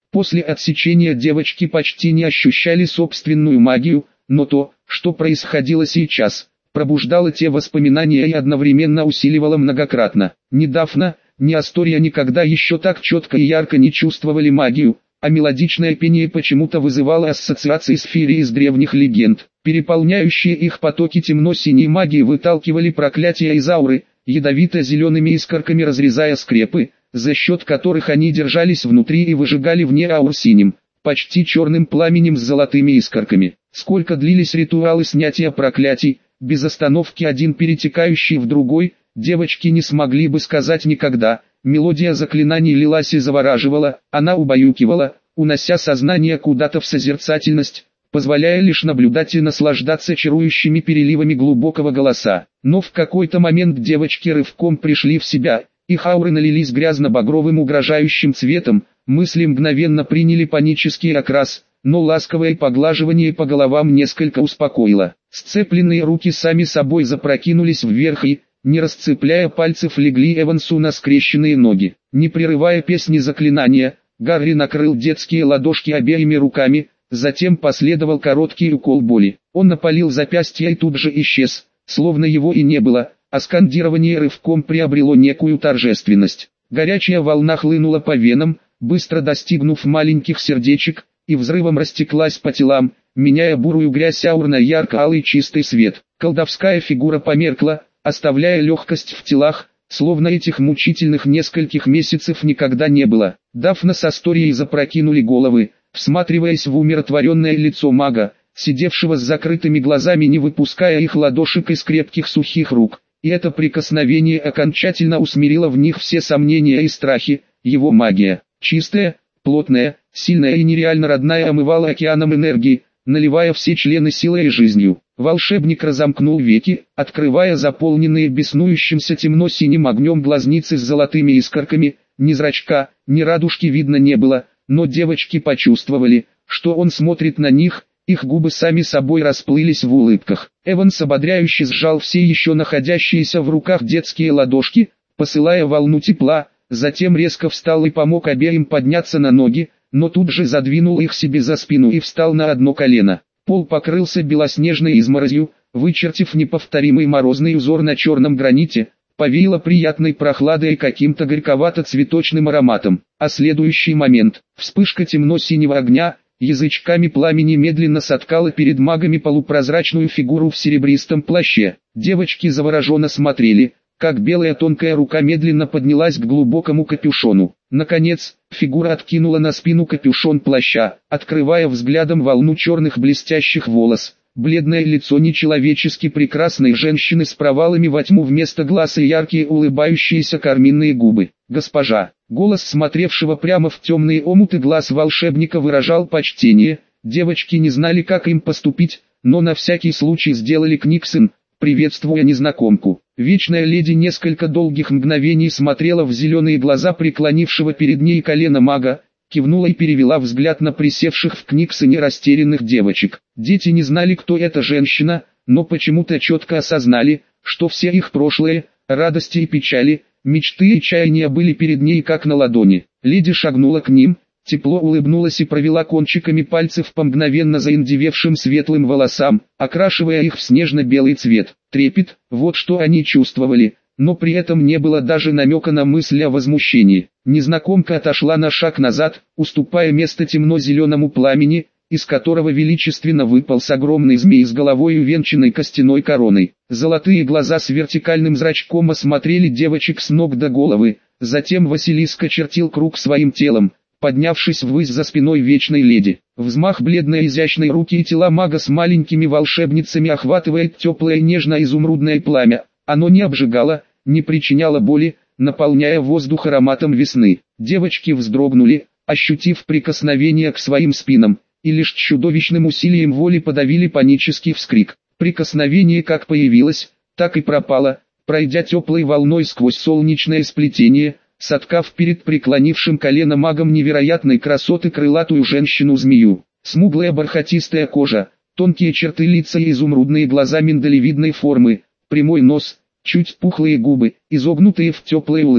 После отсечения девочки почти не ощущали собственную магию, но то, что происходило сейчас, пробуждало те воспоминания и одновременно усиливало многократно. Ни Дафна, ни Астория никогда еще так четко и ярко не чувствовали магию, а мелодичное пение почему-то вызывало ассоциации с феерией из древних легенд. Переполняющие их потоки темно-синей магии выталкивали проклятия из ауры, ядовито-зелеными искорками разрезая скрепы, за счет которых они держались внутри и выжигали вне аур синим, почти черным пламенем с золотыми искорками. Сколько длились ритуалы снятия проклятий, без остановки один перетекающий в другой, девочки не смогли бы сказать никогда. Мелодия заклинаний лилась и завораживала, она убаюкивала, унося сознание куда-то в созерцательность, позволяя лишь наблюдать и наслаждаться чарующими переливами глубокого голоса. Но в какой-то момент девочки рывком пришли в себя, их ауры налились грязно-багровым угрожающим цветом, мысли мгновенно приняли панический окрас, но ласковое поглаживание по головам несколько успокоило. Сцепленные руки сами собой запрокинулись вверх и, не расцепляя пальцев, легли Эвансу на скрещенные ноги. Не прерывая песни заклинания, Гарри накрыл детские ладошки обеими руками, затем последовал короткий укол боли. Он опалил запястье и тут же исчез, словно его и не было, а скандирование рывком приобрело некую торжественность. Горячая волна хлынула по венам, быстро достигнув маленьких сердечек, и взрывом растеклась по телам, меняя бурую грязь аур на ярко-алый чистый свет. Колдовская фигура померкла, оставляя легкость в телах, словно этих мучительных нескольких месяцев никогда не было. Дафна с Асторией запрокинули головы, всматриваясь в умиротворенное лицо мага, сидевшего с закрытыми глазами, не выпуская их ладошек из крепких сухих рук. И это прикосновение окончательно усмирило в них все сомнения и страхи. Его магия, чистая, плотная, сильная и нереально родная, омывала океаном энергии, наливая все члены силой и жизнью. Волшебник разомкнул веки, открывая заполненные беснующимся темно-синим огнем глазницы с золотыми искорками. Ни зрачка, ни радужки видно не было, но девочки почувствовали, что он смотрит на них. Их губы сами собой расплылись в улыбках. Эванс ободряюще сжал все еще находящиеся в руках детские ладошки, посылая волну тепла, затем резко встал и помог обеим подняться на ноги, но тут же задвинул их себе за спину и встал на одно колено. Пол покрылся белоснежной изморозью, вычертив неповторимый морозный узор на черном граните, повеяло приятной прохладой и каким-то горьковато-цветочным ароматом. А следующий момент, вспышка темно-синего огня, язычками пламени медленно соткала перед магами полупрозрачную фигуру в серебристом плаще. Девочки завороженно смотрели, как белая тонкая рука медленно поднялась к глубокому капюшону. Наконец, фигура откинула на спину капюшон плаща, открывая взглядом волну черных блестящих волос. Бледное лицо нечеловечески прекрасной женщины с провалами во тьму вместо глаз и яркие улыбающиеся карминные губы. «Госпожа!» Голос смотревшего прямо в темные омуты глаз волшебника выражал почтение. Девочки не знали, как им поступить, но на всякий случай сделали книксон, приветствуя незнакомку. Вечная леди несколько долгих мгновений смотрела в зеленые глаза преклонившего перед ней колено мага, кивнула и перевела взгляд на присевших в книксоне растерянных девочек. Дети не знали, кто эта женщина, но почему-то четко осознали, что все их прошлые, радости и печали, мечты и чаяния были перед ней как на ладони. Леди шагнула к ним, тепло улыбнулась и провела кончиками пальцев по мгновенно заиндевевшим светлым волосам, окрашивая их в снежно-белый цвет. Трепет, вот что они чувствовали, но при этом не было даже намека на мысль о возмущении. Незнакомка отошла на шаг назад, уступая место темно-зеленому пламени, из которого величественно выполз огромный змей с головой, увенчанной костяной короной. Золотые глаза с вертикальным зрачком осмотрели девочек с ног до головы, затем Василиск очертил круг своим телом, поднявшись ввысь за спиной вечной леди. Взмах бледной изящной руки и тела мага с маленькими волшебницами охватывает теплое нежно-изумрудное пламя. Оно не обжигало, не причиняло боли, наполняя воздух ароматом весны. Девочки вздрогнули, ощутив прикосновение к своим спинам, и лишь чудовищным усилием воли подавили панический вскрик. Прикосновение как появилось, так и пропало, пройдя теплой волной сквозь солнечное сплетение, соткав перед преклонившим колено магом невероятной красоты крылатую женщину-змею. Смуглая бархатистая кожа, тонкие черты лица и изумрудные глаза миндалевидной формы, прямой нос, чуть пухлые губы, изогнутые в теплой улыбке.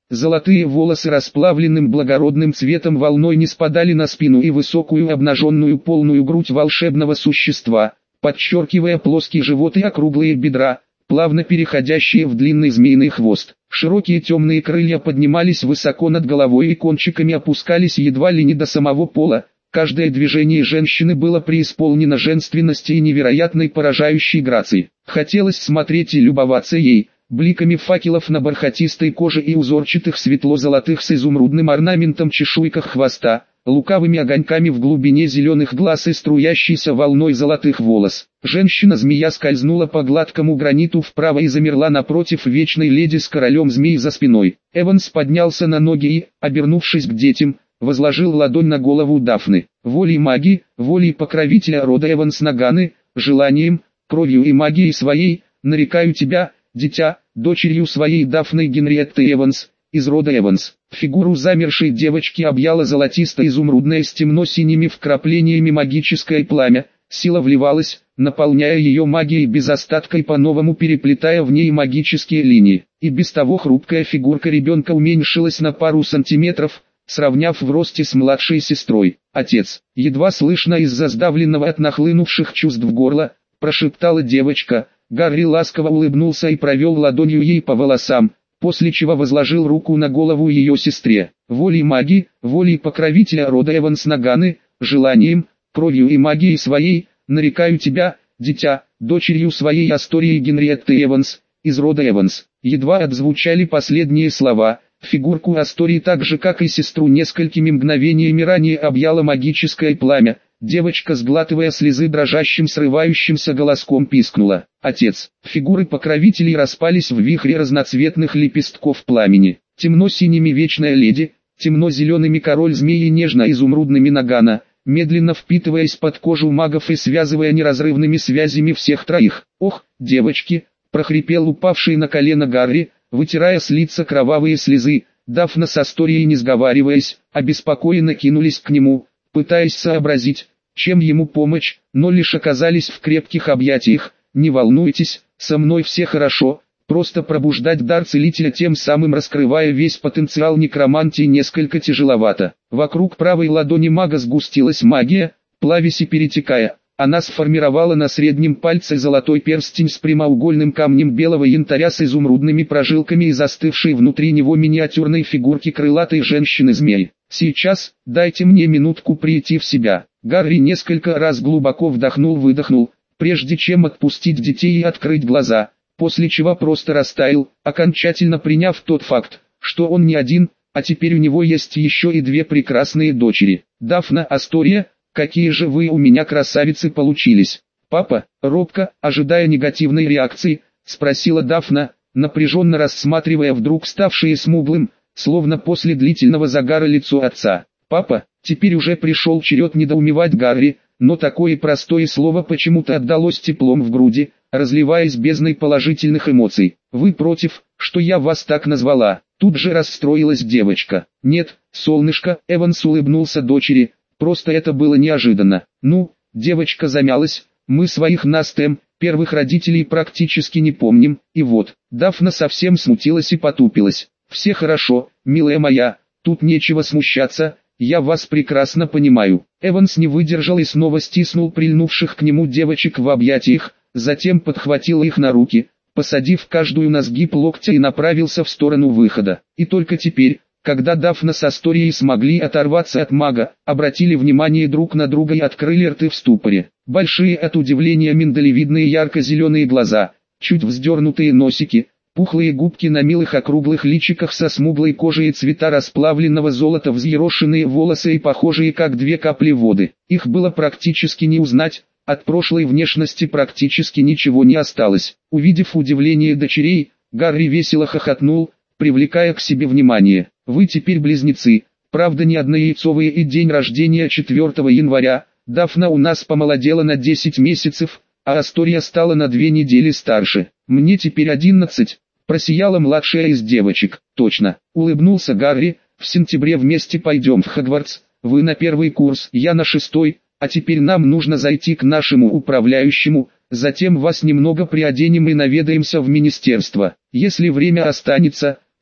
Золотые волосы расплавленным благородным цветом волной не спадали на спину и высокую обнаженную полную грудь волшебного существа, подчеркивая плоский живот и округлые бедра, плавно переходящие в длинный змеиный хвост. Широкие темные крылья поднимались высоко над головой и кончиками опускались едва ли не до самого пола. Каждое движение женщины было преисполнено женственности и невероятной поражающей грации. Хотелось смотреть и любоваться ей, бликами факелов на бархатистой коже и узорчатых светло-золотых с изумрудным орнаментом чешуйках хвоста, лукавыми огоньками в глубине зеленых глаз и струящейся волной золотых волос. Женщина-змея скользнула по гладкому граниту вправо и замерла напротив вечной леди с королем змей за спиной. Эванс поднялся на ноги и, обернувшись к детям, возложил ладонь на голову Дафны. Волей магии, волей покровителя рода Эванс Наганы, желанием, кровью и магией своей, нарекаю тебя, дитя, дочерью своей Дафной Генриетты Эванс, из рода Эванс. Фигуру замершей девочки объяло золотисто-изумрудное с темно-синими вкраплениями магическое пламя, сила вливалась, наполняя ее магией без остатка и по-новому переплетая в ней магические линии. И без того хрупкая фигурка ребенка уменьшилась на пару сантиметров, сравняв в росте с младшей сестрой. Отец, едва слышно из-за сдавленного от нахлынувших чувств горла, прошептала девочка. Гарри ласково улыбнулся и провел ладонью ей по волосам, после чего возложил руку на голову ее сестре. Волей магии, волей покровителя рода Эванс Наганы, желанием, кровью и магией своей, нарекаю тебя, дитя, дочерью своей Астории Генриетты Эванс, из рода Эванс. Едва отзвучали последние слова, фигурку Астории так же как и сестру несколькими мгновениями ранее объяло магическое пламя. Девочка, сглатывая слезы, дрожащим срывающимся голоском пискнула. Отец. Фигуры покровителей распались в вихре разноцветных лепестков пламени. Темно-синими вечная леди, темно-зелеными король змеи и нежно-изумрудными Нагана, медленно впитываясь под кожу магов и связывая неразрывными связями всех троих. «Ох, девочки!» – прохрипел упавший на колено Гарри, вытирая с лица кровавые слезы. Дафна с Асторией, не сговариваясь, обеспокоенно кинулись к нему, пытаясь сообразить, чем ему помочь, но лишь оказались в крепких объятиях. «Не волнуйтесь, со мной все хорошо», просто пробуждать дар целителя, тем самым раскрывая весь потенциал некромантии, несколько тяжеловато. Вокруг правой ладони мага сгустилась магия, плавясь и перетекая. Она сформировала на среднем пальце золотой перстень с прямоугольным камнем белого янтаря с изумрудными прожилками и застывшей внутри него миниатюрной фигурки крылатой женщины-змей. «Сейчас, дайте мне минутку прийти в себя». Гарри несколько раз глубоко вдохнул-выдохнул, прежде чем отпустить детей и открыть глаза, после чего просто растаял, окончательно приняв тот факт, что он не один, а теперь у него есть еще и две прекрасные дочери. «Дафна, Астория, какие же вы у меня красавицы получились!» «Папа», робко, ожидая негативной реакции, спросила Дафна, напряженно рассматривая вдруг ставшее смуглым, словно после длительного загара лицо отца. «Папа», теперь уже пришел черед недоумевать Гарри, но такое простое слово почему-то отдалось теплом в груди, разливаясь бездной положительных эмоций. «Вы против, что я вас так назвала?» Тут же расстроилась девочка. «Нет, солнышко», Эванс улыбнулся дочери, «просто это было неожиданно». «Ну», девочка замялась, «мы своих Настем, первых родителей практически не помним, и вот». Дафна совсем смутилась и потупилась. «Все хорошо, милая моя, тут нечего смущаться, я вас прекрасно понимаю». Эванс не выдержал и снова стиснул прильнувших к нему девочек в объятиях, затем подхватил их на руки, посадив каждую на сгиб локтя и направился в сторону выхода. И только теперь, когда Дафна с Асторией смогли оторваться от мага, обратили внимание друг на друга и открыли рты в ступоре. Большие от удивления миндалевидные ярко-зеленые глаза, чуть вздернутые носики, пухлые губки на милых округлых личиках со смуглой кожей и цвета расплавленного золота, взъерошенные волосы и похожие как две капли воды. Их было практически не узнать, от прошлой внешности практически ничего не осталось. Увидев удивление дочерей, Гарри весело хохотнул, привлекая к себе внимание. «Вы теперь близнецы, правда не однояйцовые, и день рождения 4 января, Дафна у нас помолодела на 10 месяцев, а Астория стала на 2 недели старше. Мне теперь 11, просияла младшая из девочек. «Точно», улыбнулся Гарри, «в сентябре вместе пойдем в Хогвартс, вы на 1 курс, я на 6, а теперь нам нужно зайти к нашему управляющему, затем вас немного приоденем и наведаемся в министерство. Если время останется,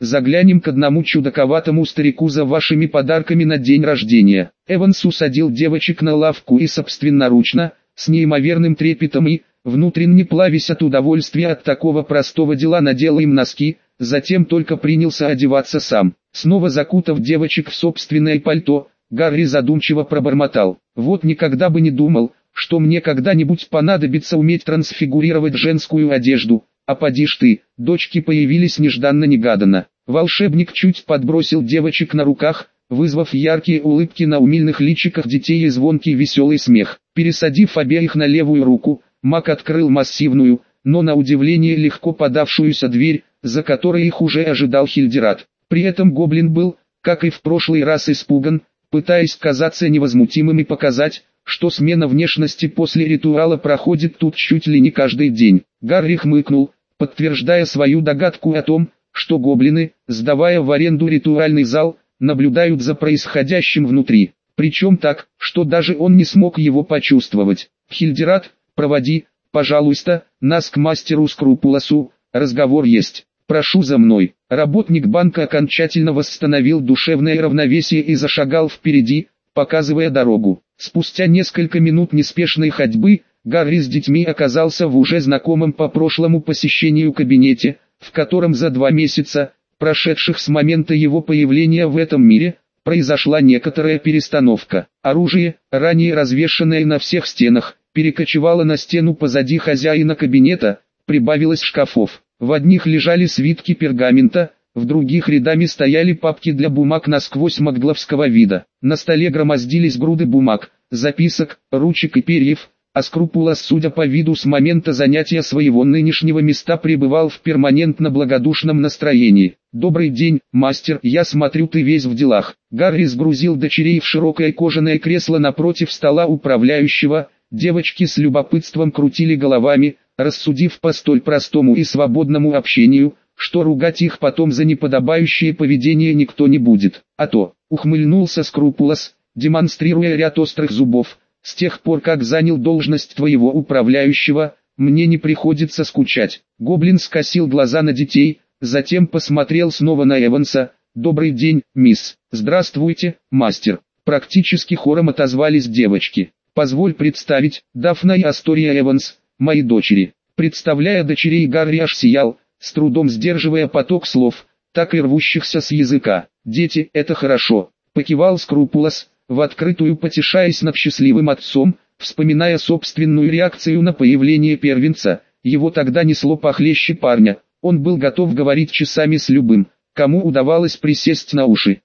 заглянем к одному чудаковатому старику за вашими подарками на день рождения». Эванс усадил девочек на лавку и собственноручно, с неимоверным трепетом и, внутренне плавясь от удовольствия от такого простого дела, надел им носки, затем только принялся одеваться сам. Снова закутав девочек в собственное пальто, Гарри задумчиво пробормотал: «Вот никогда бы не думал, что мне когда-нибудь понадобится уметь трансфигурировать женскую одежду, а поди ж ты». Дочки появились нежданно-негаданно. Волшебник чуть подбросил девочек на руках, вызвав яркие улыбки на умильных личиках детей и звонкий веселый смех. Пересадив обеих на левую руку, маг открыл массивную, но на удивление легко подавшуюся дверь, за которой их уже ожидал Хильдерат. При этом гоблин был, как и в прошлый раз, испуган, пытаясь казаться невозмутимым и показать, что смена внешности после ритуала проходит тут чуть ли не каждый день. Гарри хмыкнул, подтверждая свою догадку о том, что гоблины, сдавая в аренду ритуальный зал, наблюдают за происходящим внутри. Причем так, что даже он не смог его почувствовать. «Хильдерат, проводи, пожалуйста, нас к мастеру Скрупулосу, разговор есть. Прошу за мной». Работник банка окончательно восстановил душевное равновесие и зашагал впереди, показывая дорогу. Спустя несколько минут неспешной ходьбы, Гарри с детьми оказался в уже знакомом по прошлому посещению кабинете, в котором за 2 месяца, прошедших с момента его появления в этом мире, произошла некоторая перестановка. Оружие, ранее развешанное на всех стенах, перекочевало на стену позади хозяина кабинета, прибавилось шкафов. В одних лежали свитки пергамента, в других рядами стояли папки для бумаг насквозь магловского вида. На столе громоздились груды бумаг, записок, ручек и перьев, а Скрупулос, судя по виду, с момента занятия своего нынешнего места пребывал в перманентно благодушном настроении. «Добрый день, мастер, я смотрю, ты весь в делах». Гарри сгрузил дочерей в широкое кожаное кресло напротив стола управляющего. Девочки с любопытством крутили головами, рассудив по столь простому и свободному общению, что ругать их потом за неподобающее поведение никто не будет. «А то», — ухмыльнулся Скрупулос, демонстрируя ряд острых зубов, «с тех пор, как занял должность твоего управляющего, мне не приходится скучать». Гоблин скосил глаза на детей, затем посмотрел снова на Эванса. «Добрый день, мисс». «Здравствуйте, мастер». Практически хором отозвались девочки. «Позволь представить, Дафна и Астория Эванс, мои дочери». Представляя дочерей, Гарри аж сиял, с трудом сдерживая поток слов, так и рвущихся с языка. «Дети, это хорошо», — покивал Скрупулос, в открытую потешаясь над счастливым отцом, вспоминая собственную реакцию на появление первенца. Его тогда несло похлеще парня, он был готов говорить часами с любым, кому удавалось присесть на уши.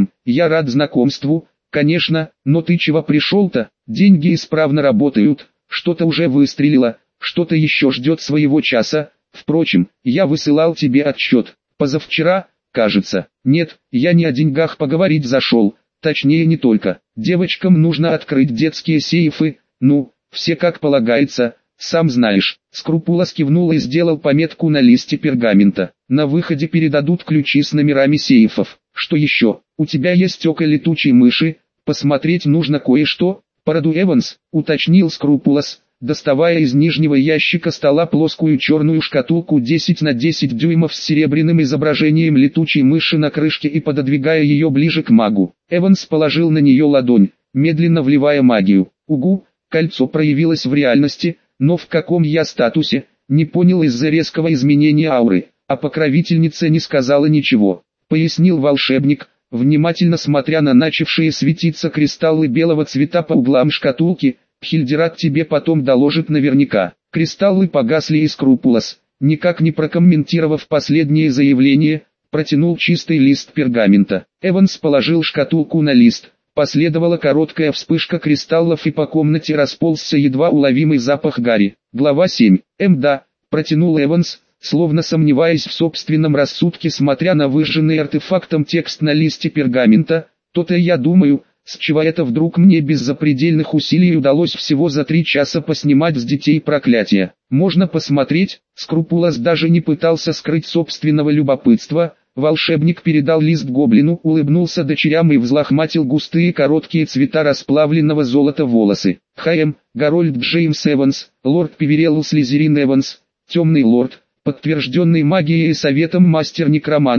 Я рад знакомству, конечно, но ты чего пришел-то? Деньги исправно работают, что-то уже выстрелило, что-то еще ждет своего часа. Впрочем, я высылал тебе отчет, позавчера, кажется». «Нет, я не о деньгах поговорить зашел, точнее не только. Девочкам нужно открыть детские сейфы, ну, все как полагается, сам знаешь». Скрупулос кивнул и сделал пометку на листе пергамента. «На выходе передадут ключи с номерами сейфов. Что еще? У тебя есть око летучей мыши, посмотреть нужно кое-что». «Породу Эванс», уточнил Скрупулос, доставая из нижнего ящика стола плоскую черную шкатулку 10 на 10 дюймов с серебряным изображением летучей мыши на крышке и пододвигая ее ближе к магу. Эванс положил на нее ладонь, медленно вливая магию. «Угу», кольцо проявилось в реальности, но в каком я статусе, не понял из-за резкого изменения ауры, а покровительница не сказала ничего, пояснил волшебник, внимательно смотря на начавшие светиться кристаллы белого цвета по углам шкатулки. «Хильдерат тебе потом доложит наверняка». Кристаллы погасли, и Скрупулос, никак не прокомментировав последнее заявление, протянул чистый лист пергамента. Эванс положил шкатулку на лист, последовала короткая вспышка кристаллов и по комнате расползся едва уловимый запах гари. Глава 7. Да, протянул Эванс, словно сомневаясь в собственном рассудке, смотря на выжженный артефактом текст на листе пергамента. «То-то я думаю, с чего это вдруг мне без запредельных усилий удалось всего за 3 часа поснимать с детей проклятия? Можно посмотреть?» Скрупулос даже не пытался скрыть собственного любопытства. Волшебник передал лист гоблину, улыбнулся дочерям и взлохматил густые короткие цвета расплавленного золота волосы. Гарольд Джеймс Эванс, лорд Певерелл Слизерин Эванс, темный лорд, подтвержденный магией и советом мастер некромантии,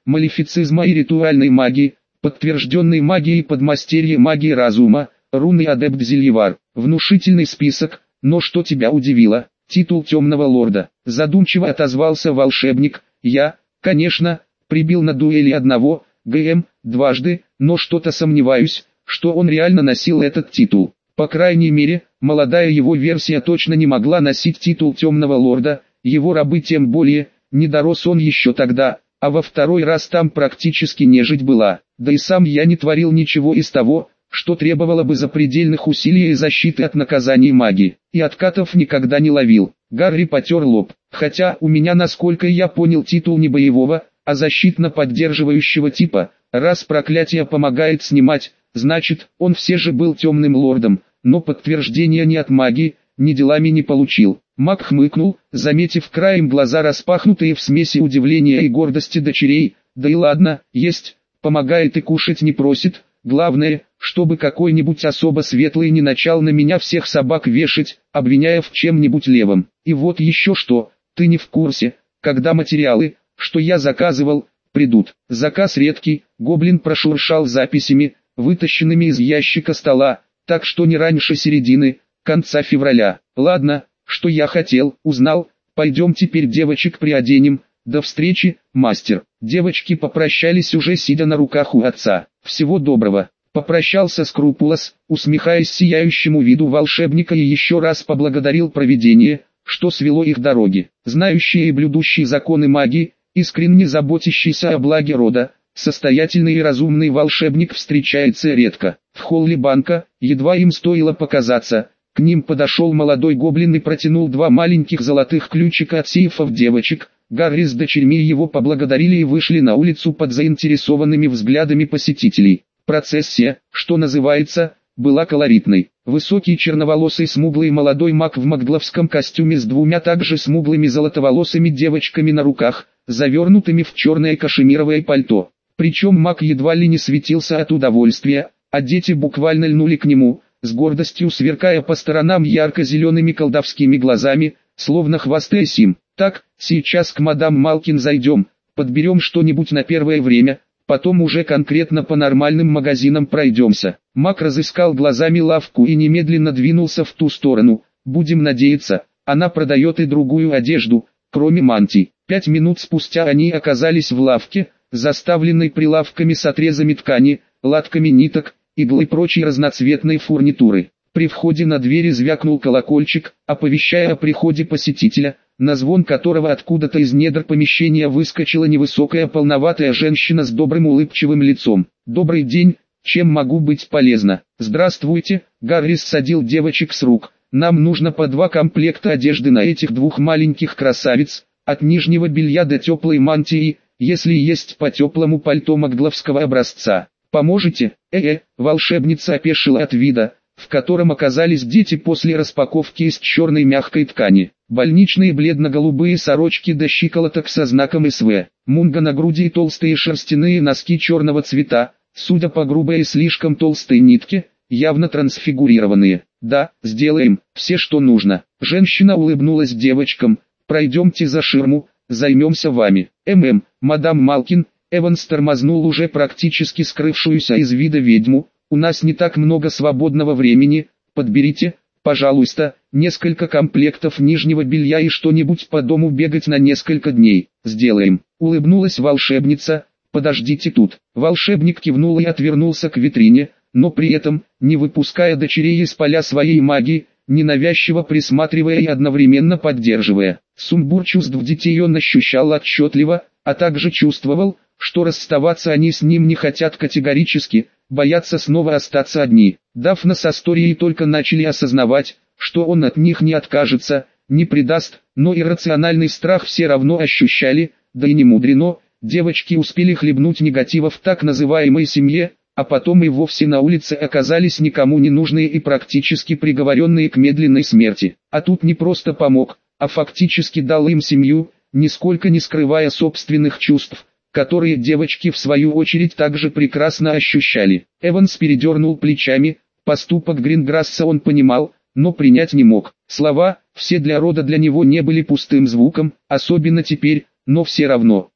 малефицизма и ритуальной магии, подтвержденной магией подмастерья магии разума, рунный адепт Зельевар. Внушительный список, но что тебя удивило? Титул темного лорда. Задумчиво отозвался волшебник. Я, конечно, прибил на дуэли одного, ГМ, дважды, но что-то сомневаюсь, что он реально носил этот титул. По крайней мере, молодая его версия точно не могла носить титул темного лорда, его рабы тем более, не дорос он еще тогда, а во второй раз там практически нежить была. Да и сам я не творил ничего из того, что требовало бы запредельных усилий и защиты от наказаний магии, и откатов никогда не ловил. Гарри потер лоб, хотя у меня, насколько я понял, титул не боевого, а защитно-поддерживающего типа. Раз проклятие помогает снимать, значит, он все же был темным лордом, но подтверждения ни от магии, ни делами не получил. Маг хмыкнул, заметив краем глаза распахнутые в смеси удивления и гордости дочерей. Да и ладно, есть, помогает и кушать не просит. Главное, чтобы какой-нибудь особо светлый не начал на меня всех собак вешать, обвиняя в чем-нибудь левом. И вот еще что, ты не в курсе, когда материалы, что я заказывал, придут. Заказ редкий, гоблин прошуршал записями, вытащенными из ящика стола, так что не раньше середины, конца февраля. Ладно, что я хотел, узнал, пойдем теперь девочек приоденем. До встречи, мастер. Девочки попрощались уже сидя на руках у отца. Всего доброго. Попрощался Скрупулос, усмехаясь сияющему виду волшебника, и еще раз поблагодарил провидение, что свело их дороги. Знающий и блюдущий законы магии, искренне заботящийся о благе рода, состоятельный и разумный волшебник встречается редко. В холле банка, едва им стоило показаться, к ним подошел молодой гоблин и протянул два маленьких золотых ключика от сейфов девочек. Гарри с дочерьми его поблагодарили и вышли на улицу под заинтересованными взглядами посетителей. Процессия, что называется, была колоритной. Высокий черноволосый смуглый молодой маг в магловском костюме с двумя также смуглыми золотоволосыми девочками на руках, завернутыми в черное кашемировое пальто. Причем маг едва ли не светился от удовольствия, а дети буквально льнули к нему, с гордостью сверкая по сторонам ярко-зелеными колдовскими глазами, словно хвастаясь им. Так, сейчас к мадам Малкин зайдем, подберем что-нибудь на первое время, потом уже конкретно по нормальным магазинам пройдемся. Маг разыскал глазами лавку и немедленно двинулся в ту сторону. Будем надеяться, она продает и другую одежду, кроме мантий. 5 минут спустя они оказались в лавке, заставленной прилавками с отрезами ткани, латками ниток, игл и прочей разноцветной фурнитуры. При входе на двери звякнул колокольчик, оповещая о приходе посетителя, на звон которого откуда-то из недр помещения выскочила невысокая полноватая женщина с добрым улыбчивым лицом. «Добрый день, чем могу быть полезна?» «Здравствуйте», Гарри ссадил девочек с рук. «Нам нужно по 2 комплекта одежды на этих 2 маленьких красавиц, от нижнего белья до теплой мантии, если есть по теплому пальто магловского образца. Поможете?» Волшебница опешила от вида, в котором оказались дети после распаковки из черной мягкой ткани. Больничные бледно-голубые сорочки до щиколоток со знаком СВ, мунга на груди и толстые шерстяные носки черного цвета, судя по грубой и слишком толстой нитке, явно трансфигурированные. «Да, сделаем, все что нужно». Женщина улыбнулась девочкам. «Пройдемте за ширму, займемся вами». Мадам Малкин», Эванс тормознул уже практически скрывшуюся из вида ведьму. «У нас не так много свободного времени, подберите, пожалуйста, несколько комплектов нижнего белья и что-нибудь по дому бегать на несколько дней». «Сделаем», улыбнулась волшебница. «Подождите тут». Волшебник кивнул и отвернулся к витрине, но при этом, не выпуская дочерей из поля своей магии, ненавязчиво присматривая и одновременно поддерживая. Сумбур чувств детей он ощущал отчетливо, а также чувствовал, что расставаться они с ним не хотят категорически, боятся снова остаться одни. Дафна с Асторией только начали осознавать, что он от них не откажется, не предаст, но иррациональный страх все равно ощущали, да и не мудрено, девочки успели хлебнуть негатива в так называемой семье, а потом и вовсе на улице оказались никому не нужные и практически приговоренные к медленной смерти. А тут не просто помог, а фактически дал им семью, нисколько не скрывая собственных чувств, которые девочки в свою очередь также прекрасно ощущали. Эванс передернул плечами, поступок Гринграсса он понимал, но принять не мог. Слова, все для рода для него не были пустым звуком, особенно теперь, но все равно.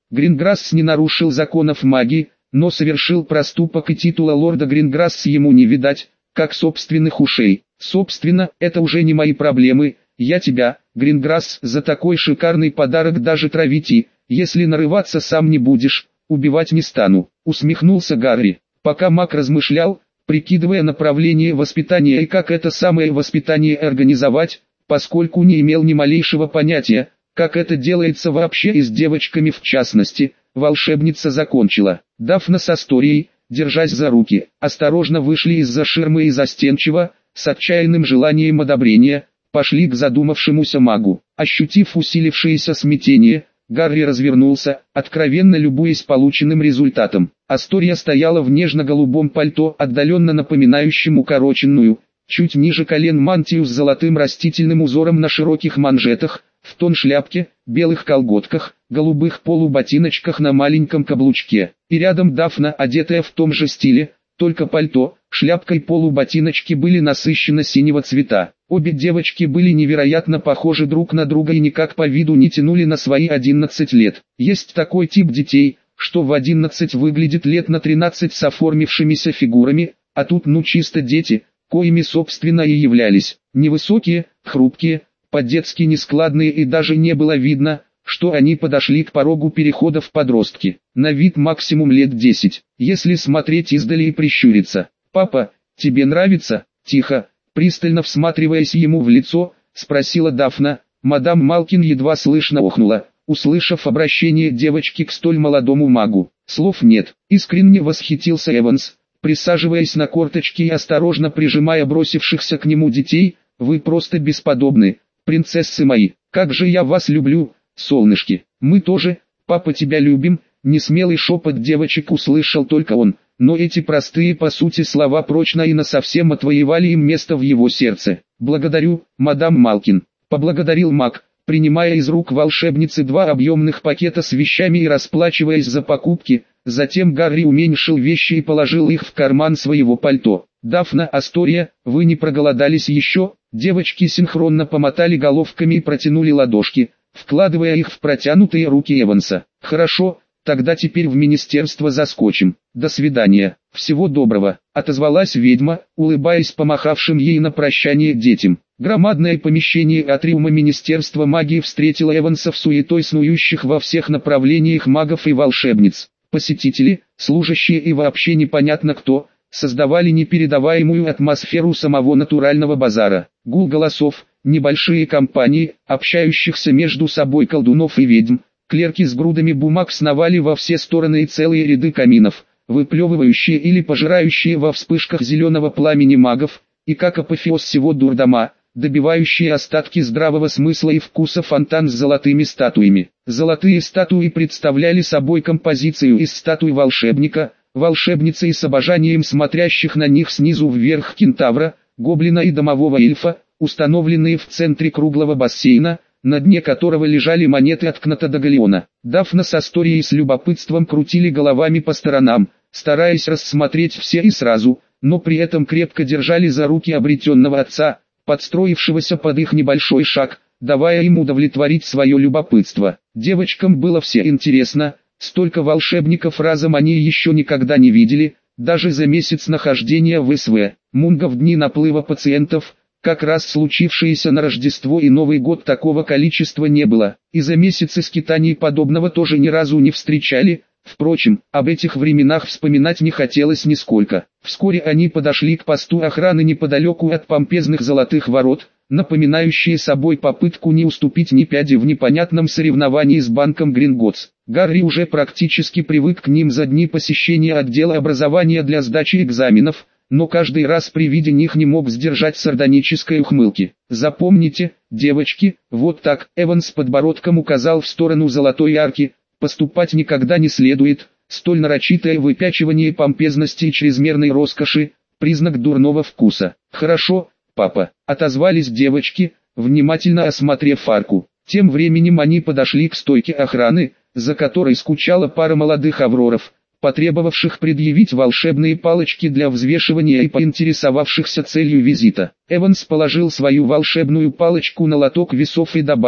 Гринграсс не нарушил законов магии, но совершил проступок, и титула лорда Гринграсса ему не видать, как собственных ушей. Собственно, это уже не мои проблемы. Я тебя, Гринграсс, за такой шикарный подарок даже травить и, если нарываться сам не будешь, убивать не стану», — усмехнулся Гарри. Пока маг размышлял, прикидывая направление воспитания и как это самое воспитание организовать, поскольку не имел ни малейшего понятия, как это делается вообще и с девочками в частности, волшебница закончила. Дафна с Асторией, держась за руки, осторожно вышли из-за ширмы и застенчиво, с отчаянным желанием одобрения, пошли к задумавшемуся магу. Ощутив усилившееся смятение, Гарри развернулся, откровенно любуясь полученным результатом. Астория стояла в нежно-голубом пальто, отдаленно напоминающем укороченную, чуть ниже колен мантию с золотым растительным узором на широких манжетах, в тон шляпке, белых колготках, голубых полуботиночках на маленьком каблучке. И рядом Дафна, одетая в том же стиле, только пальто, шляпка и полуботиночки были насыщенно синего цвета. Обе девочки были невероятно похожи друг на друга и никак по виду не тянули на свои 11 лет. Есть такой тип детей, что в 11 выглядит лет на 13 с оформившимися фигурами, а тут ну чисто дети, коими собственно и являлись. Невысокие, хрупкие, по-детски нескладные, и даже не было видно, что они подошли к порогу перехода в подростки. На вид максимум лет 10, если смотреть издали и прищуриться. «Папа, тебе нравится?» Тихо, пристально всматриваясь ему в лицо, спросила Дафна. Мадам Малкин едва слышно охнула, услышав обращение девочки к столь молодому магу. Слов нет. Искренне восхитился Эванс, присаживаясь на корточки и осторожно прижимая бросившихся к нему детей. «Вы просто бесподобны, принцессы мои, как же я вас люблю, солнышки!» «Мы тоже, папа, тебя любим», — несмелый шепот девочек услышал только он, но эти простые по сути слова прочно и насовсем отвоевали им место в его сердце. «Благодарю, мадам Малкин», — поблагодарил маг, принимая из рук волшебницы 2 объемных пакета с вещами и расплачиваясь за покупки. Затем Гарри уменьшил вещи и положил их в карман своего пальто. «Дафна, Астория, вы не проголодались еще?» Девочки синхронно помотали головками и протянули ладошки, вкладывая их в протянутые руки Эванса. «Хорошо, тогда теперь в министерство заскочим. До свидания, всего доброго», — отозвалась ведьма, улыбаясь помахавшим ей на прощание детям. Громадное помещение атриума Министерства магии встретило Эванса в суетой снующих во всех направлениях магов и волшебниц. Посетители, служащие и вообще непонятно кто, создавали непередаваемую атмосферу самого натурального базара. Гул голосов, небольшие компании, общающихся между собой колдунов и ведьм, клерки с грудами бумаг сновали во все стороны и целые ряды каминов, выплевывающие или пожирающие во вспышках зеленого пламени магов, и как апофеоз всего дурдома, добивающие остатки здравого смысла и вкуса фонтан с золотыми статуями. Золотые статуи представляли собой композицию из статуй волшебника, волшебницы и с обожанием смотрящих на них снизу вверх кентавра, гоблина и домового эльфа, установленные в центре круглого бассейна, на дне которого лежали монеты от кната до галеона. Дафна с Асторией с любопытством крутили головами по сторонам, стараясь рассмотреть все и сразу, но при этом крепко держали за руки обретенного отца, подстроившегося под их небольшой шаг, давая им удовлетворить свое любопытство. Девочкам было все интересно, столько волшебников разом они еще никогда не видели, даже за месяц нахождения в СВ. Мунга в дни наплыва пациентов, как раз случившиеся на Рождество и Новый год, такого количества не было, и за месяцы скитаний подобного тоже ни разу не встречали. Впрочем, об этих временах вспоминать не хотелось нисколько. Вскоре они подошли к посту охраны неподалеку от помпезных золотых ворот, напоминающие собой попытку не уступить ни пяди в непонятном соревновании с банком Гринготтс. Гарри уже практически привык к ним за дни посещения отдела образования для сдачи экзаменов, но каждый раз при виде них не мог сдержать сардонической ухмылки. «Запомните, девочки, вот так», — Эванс подбородком указал в сторону золотой арки, «поступать никогда не следует, столь нарочитое выпячивание помпезности и чрезмерной роскоши — признак дурного вкуса». «Хорошо, папа», — отозвались девочки, внимательно осмотрев арку. Тем временем они подошли к стойке охраны, за которой скучала пара молодых авроров, потребовавших предъявить волшебные палочки для взвешивания и поинтересовавшихся целью визита. Эванс положил свою волшебную палочку на лоток весов и добавил: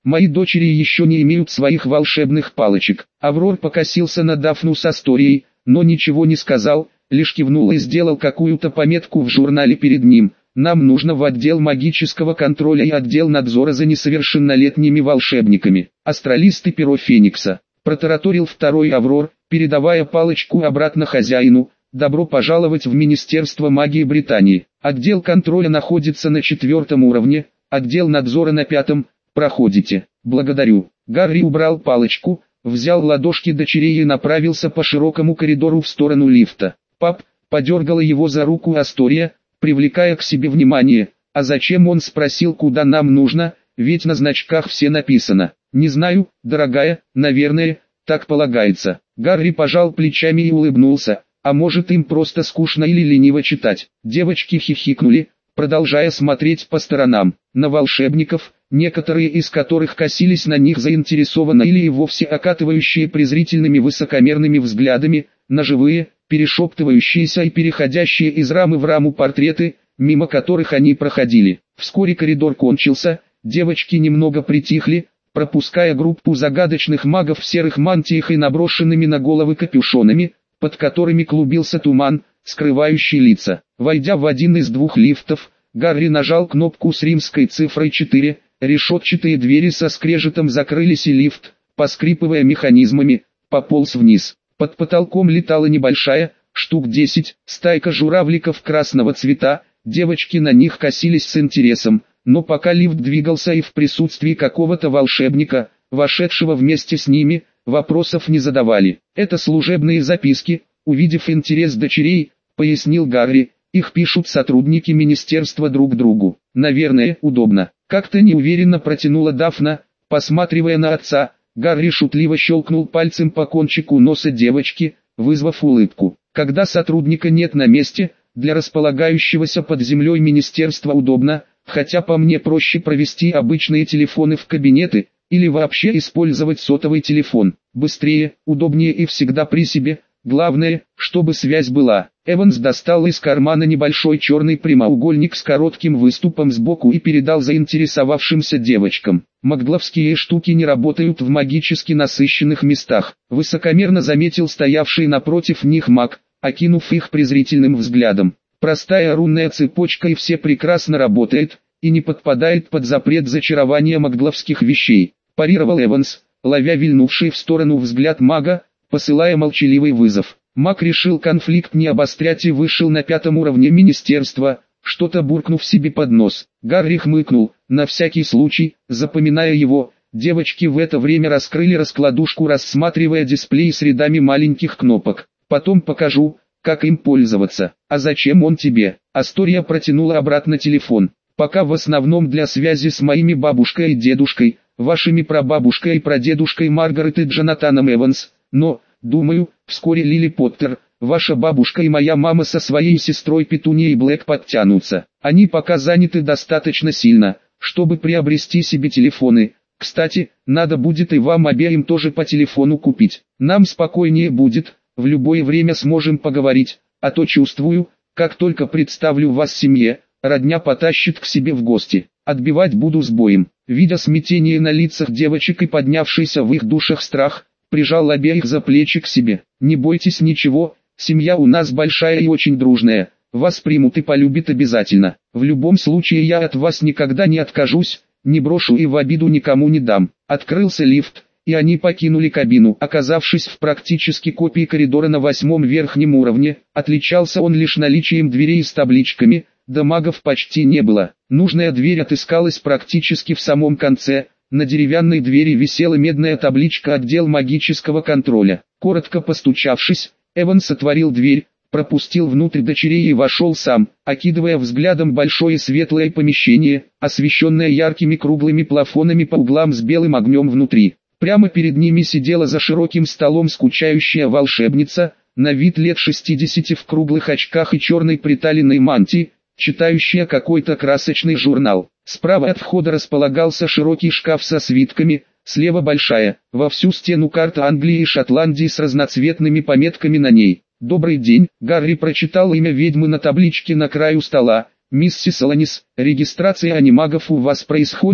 Мои дочери еще не имеют своих волшебных палочек. Аврор покосился на Дафну с Асторией, но ничего не сказал, лишь кивнул и сделал какую-то пометку в журнале перед ним. Нам нужно в отдел магического контроля и отдел надзора за несовершеннолетними волшебниками. Астралист и перо Феникса. Протараторил второй Аврор, передавая палочку обратно хозяину. Добро пожаловать в Министерство магии Британии. Отдел контроля находится на 4-м уровне, отдел надзора на 5-м. Проходите. Благодарю. Гарри убрал палочку, взял ладошки дочерей и направился по широкому коридору в сторону лифта. Пап, подергала его за руку Астория, привлекая к себе внимание. А зачем, он спросил, куда нам нужно, ведь на значках все написано. Не знаю, дорогая, наверное, так полагается. Гарри пожал плечами и улыбнулся. А может, им просто скучно или лениво читать. Девочки хихикнули, продолжая смотреть по сторонам, на волшебников, некоторые из которых косились на них заинтересованно или и вовсе окатывающие презрительными высокомерными взглядами, на живые, перешептывающиеся и переходящие из рамы в раму портреты, мимо которых они проходили. Вскоре коридор кончился, девочки немного притихли, пропуская группу загадочных магов в серых мантиях и наброшенными на головы капюшонами, под которыми клубился туман, скрывающий лица. Войдя в один из двух лифтов, Гарри нажал кнопку с римской цифрой 4, решетчатые двери со скрежетом закрылись и лифт, поскрипывая механизмами, пополз вниз. Под потолком летала небольшая, штук 10, стайка журавликов красного цвета, девочки на них косились с интересом, но пока лифт двигался и в присутствии какого-то волшебника, вошедшего вместе с ними, вопросов не задавали. Это служебные записки, увидев интерес дочерей, пояснил Гарри, их пишут сотрудники министерства друг другу. Наверное, удобно. Как-то неуверенно протянула Дафна, посматривая на отца. Гарри шутливо щелкнул пальцем по кончику носа девочки, вызвав улыбку. Когда сотрудника нет на месте, для располагающегося под землей министерства удобно, хотя по мне проще провести обычные телефоны в кабинеты, или вообще использовать сотовый телефон. Быстрее, удобнее и всегда при себе. Главное, чтобы связь была. Эванс достал из кармана небольшой черный прямоугольник с коротким выступом сбоку и передал заинтересовавшимся девочкам. Магловские штуки не работают в магически насыщенных местах. Высокомерно заметил стоявший напротив них маг, окинув их презрительным взглядом. Простая рунная цепочка и все прекрасно работает, и не подпадает под запрет зачарования магловских вещей. Парировал Эванс, ловя вильнувший в сторону взгляд мага, посылая молчаливый вызов. Маг решил конфликт не обострять и вышел на 5-м уровне министерства, что-то буркнув себе под нос. Гарри хмыкнул, на всякий случай, запоминая его. Девочки в это время раскрыли раскладушку, рассматривая дисплей с рядами маленьких кнопок. Потом покажу, как им пользоваться. А зачем он тебе? Астория протянула обратно телефон. Пока в основном для связи с моими бабушкой и дедушкой, вашими прабабушкой и прадедушкой Маргарет и Джонатаном Эванс, но, думаю, вскоре Лили Поттер, ваша бабушка и моя мама со своей сестрой Петунией Блэк подтянутся. Они пока заняты достаточно сильно, чтобы приобрести себе телефоны. Кстати, надо будет и вам обеим тоже по телефону купить. Нам спокойнее будет, в любое время сможем поговорить, а то чувствую, как только представлю вас семье, родня потащит к себе в гости. Отбивать буду с боем. Видя смятение на лицах девочек и поднявшийся в их душах страх, прижал обеих за плечи к себе. Не бойтесь ничего, семья у нас большая и очень дружная, вас примут и полюбят обязательно. В любом случае я от вас никогда не откажусь, не брошу и в обиду никому не дам. Открылся лифт, и они покинули кабину. Оказавшись в практически копии коридора на 8-м верхнем уровне, отличался он лишь наличием дверей с табличками, да магов почти не было. Нужная дверь отыскалась практически в самом конце. На деревянной двери висела медная табличка «Отдел магического контроля». Коротко постучавшись, Эванс отворил дверь, пропустил внутрь дочерей и вошел сам, окидывая взглядом большое светлое помещение, освещенное яркими круглыми плафонами по углам с белым огнем внутри. Прямо перед ними сидела за широким столом скучающая волшебница, на вид лет 60 в круглых очках и черной приталенной мантии, читающая какой-то красочный журнал. Справа от входа располагался широкий шкаф со свитками, слева большая, во всю стену карта Англии и Шотландии с разноцветными пометками на ней. «Добрый день», Гарри прочитал имя ведьмы на табличке на краю стола. «Миссис Аланис, регистрация анимагов у вас происходит?»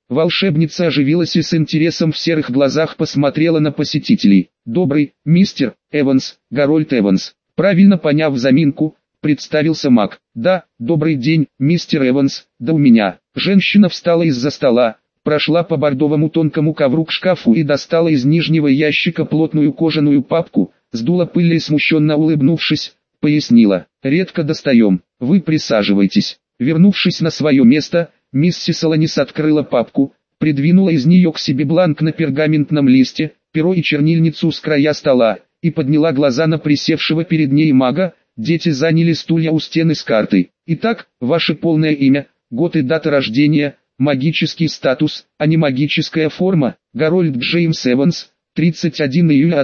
Волшебница оживилась и с интересом в серых глазах посмотрела на посетителей. «Добрый, мистер Эванс, Гарольд Эванс». Правильно поняв заминку, представился маг. «Да, добрый день, мистер Эванс, да у меня». Женщина встала из-за стола, прошла по бордовому тонкому ковру к шкафу и достала из нижнего ящика плотную кожаную папку, сдула пыль и смущенно улыбнувшись, пояснила. «Редко достаем, вы присаживайтесь». Вернувшись на свое место, миссис Аланис открыла папку, придвинула из нее к себе бланк на пергаментном листе, перо и чернильницу с края стола, и подняла глаза на присевшего перед ней мага. Дети заняли стулья у стены с картой. «Итак, ваше полное имя, год и дата рождения, магический статус, а не магическая форма». Гарольд Джеймс Эванс, 31 июля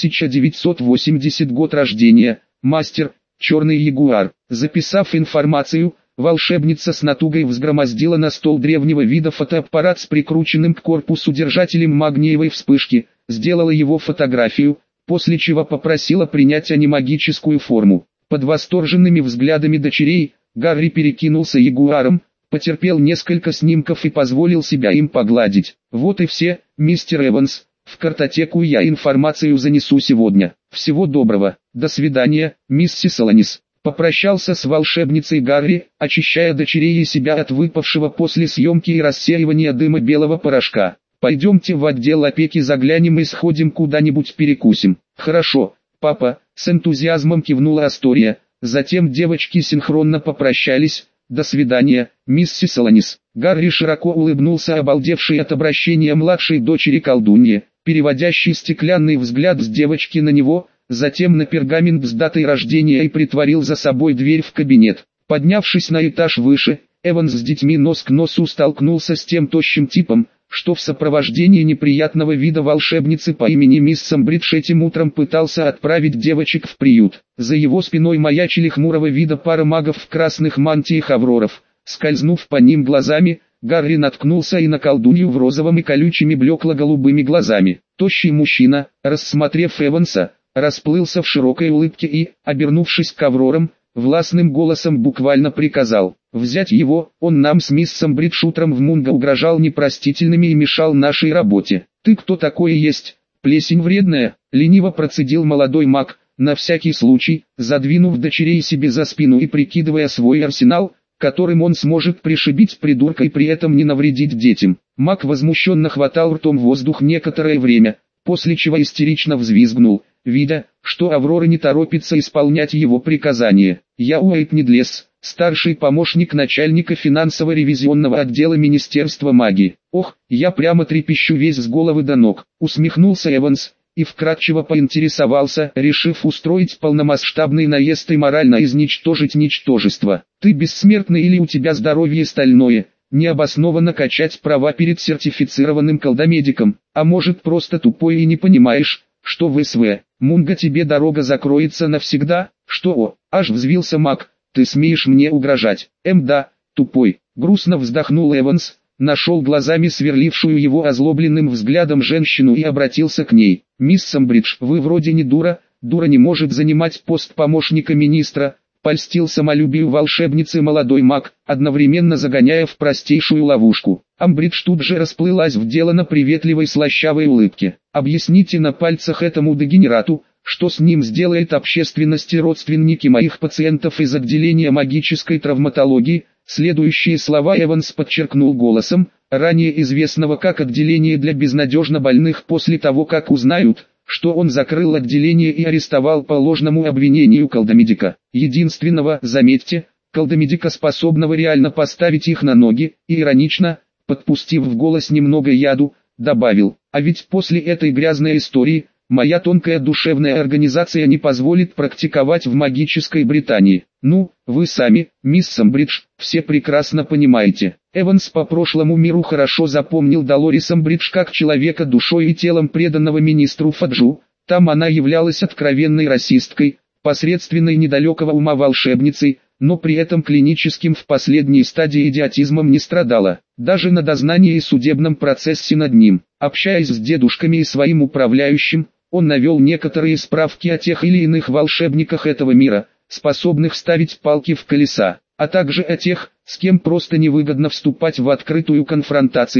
1980 год рождения, мастер, черный ягуар. Записав информацию, волшебница с натугой взгромоздила на стол древнего вида фотоаппарат с прикрученным к корпусу держателем магниевой вспышки, сделала его фотографию, после чего попросила принять анимагическую форму. Под восторженными взглядами дочерей, Гарри перекинулся ягуаром, потерпел несколько снимков и позволил себя им погладить. «Вот и все, мистер Эванс, в картотеку я информацию занесу сегодня. Всего доброго, до свидания, миссис Аланис». Попрощался с волшебницей Гарри, очищая дочерей и себя от выпавшего после съемки и рассеивания дыма белого порошка. «Пойдемте в отдел опеки заглянем и сходим куда-нибудь перекусим». «Хорошо, папа», — с энтузиазмом кивнула Астория. Затем девочки синхронно попрощались. «До свидания, миссис Аланис». Гарри широко улыбнулся, обалдевший от обращения младшей дочери колдуньи, переводящий стеклянный взгляд с девочки на него, затем на пергамент с датой рождения и притворил за собой дверь в кабинет. Поднявшись на этаж выше, Эванс с детьми нос к носу столкнулся с тем тощим типом, что в сопровождении неприятного вида волшебницы по имени мисс Сомбридж этим утром пытался отправить девочек в приют. За его спиной маячили хмурого вида пара магов в красных мантиях авроров. Скользнув по ним глазами, Гарри наткнулся и на колдунью в розовом и колючими блекло-голубыми глазами. Тощий мужчина, рассмотрев Эванса, расплылся в широкой улыбке и, обернувшись к аврорам, властным голосом буквально приказал: «Взять его, он нам с мисс Сомбридж утром в Мунго угрожал непростительными и мешал нашей работе». «Ты кто такой есть, плесень вредная?» — лениво процедил молодой маг, на всякий случай, задвинув дочерей себе за спину и прикидывая свой арсенал, которым он сможет пришибить придурка и при этом не навредить детям. Маг возмущенно хватал ртом воздух некоторое время, после чего истерично взвизгнул, видя, что Аврора не торопится исполнять его приказания. «Я Уэйт Нидлес, старший помощник начальника финансово-ревизионного отдела Министерства магии». «Ох, я прямо трепещу весь с головы до ног», — усмехнулся Эванс, и вкратчиво поинтересовался, решив устроить полномасштабный наезд и морально изничтожить ничтожество. «Ты бессмертный или у тебя здоровье стальное? Необоснованно качать права перед сертифицированным колдомедиком, а может просто тупой и не понимаешь, что в СВ Мунго тебе дорога закроется навсегда?» «Что? Аж взвился маг, ты смеешь мне угрожать?» Да, тупой», — грустно вздохнул Эванс, нашел глазами сверлившую его озлобленным взглядом женщину и обратился к ней. «Мисс Сомбридж, вы вроде не дура, дура не может занимать пост помощника министра», — польстил самолюбию волшебницы молодой маг, одновременно загоняя в простейшую ловушку. Амбридж тут же расплылась в делано приветливой слащавой улыбке. «Объясните на пальцах этому дегенерату, что с ним сделает общественность и родственники моих пациентов из отделения магической травматологии». Следующие слова Эванс подчеркнул голосом, ранее известного как отделение для безнадежно больных, после того как узнают, что он закрыл отделение и арестовал по ложному обвинению колдомедика. Единственного, заметьте, колдомедика, способного реально поставить их на ноги, и иронично, подпустив в голос немного яду, добавил: «А ведь после этой грязной истории, моя тонкая душевная организация не позволит практиковать в магической Британии». «Ну, вы сами, мисс Сомбридж, все прекрасно понимаете». Эванс по прошлому миру хорошо запомнил Долорис Сомбридж как человека душой и телом преданного министру Фаджу. Там она являлась откровенной расисткой, посредственной недалекого ума волшебницей, но при этом клиническим в последней стадии идиотизмом не страдала. Даже на дознании и судебном процессе над ним, общаясь с дедушками и своим управляющим, он навел некоторые справки о тех или иных волшебниках этого мира, способных ставить палки в колеса, а также о тех, с кем просто невыгодно вступать в открытую конфронтацию,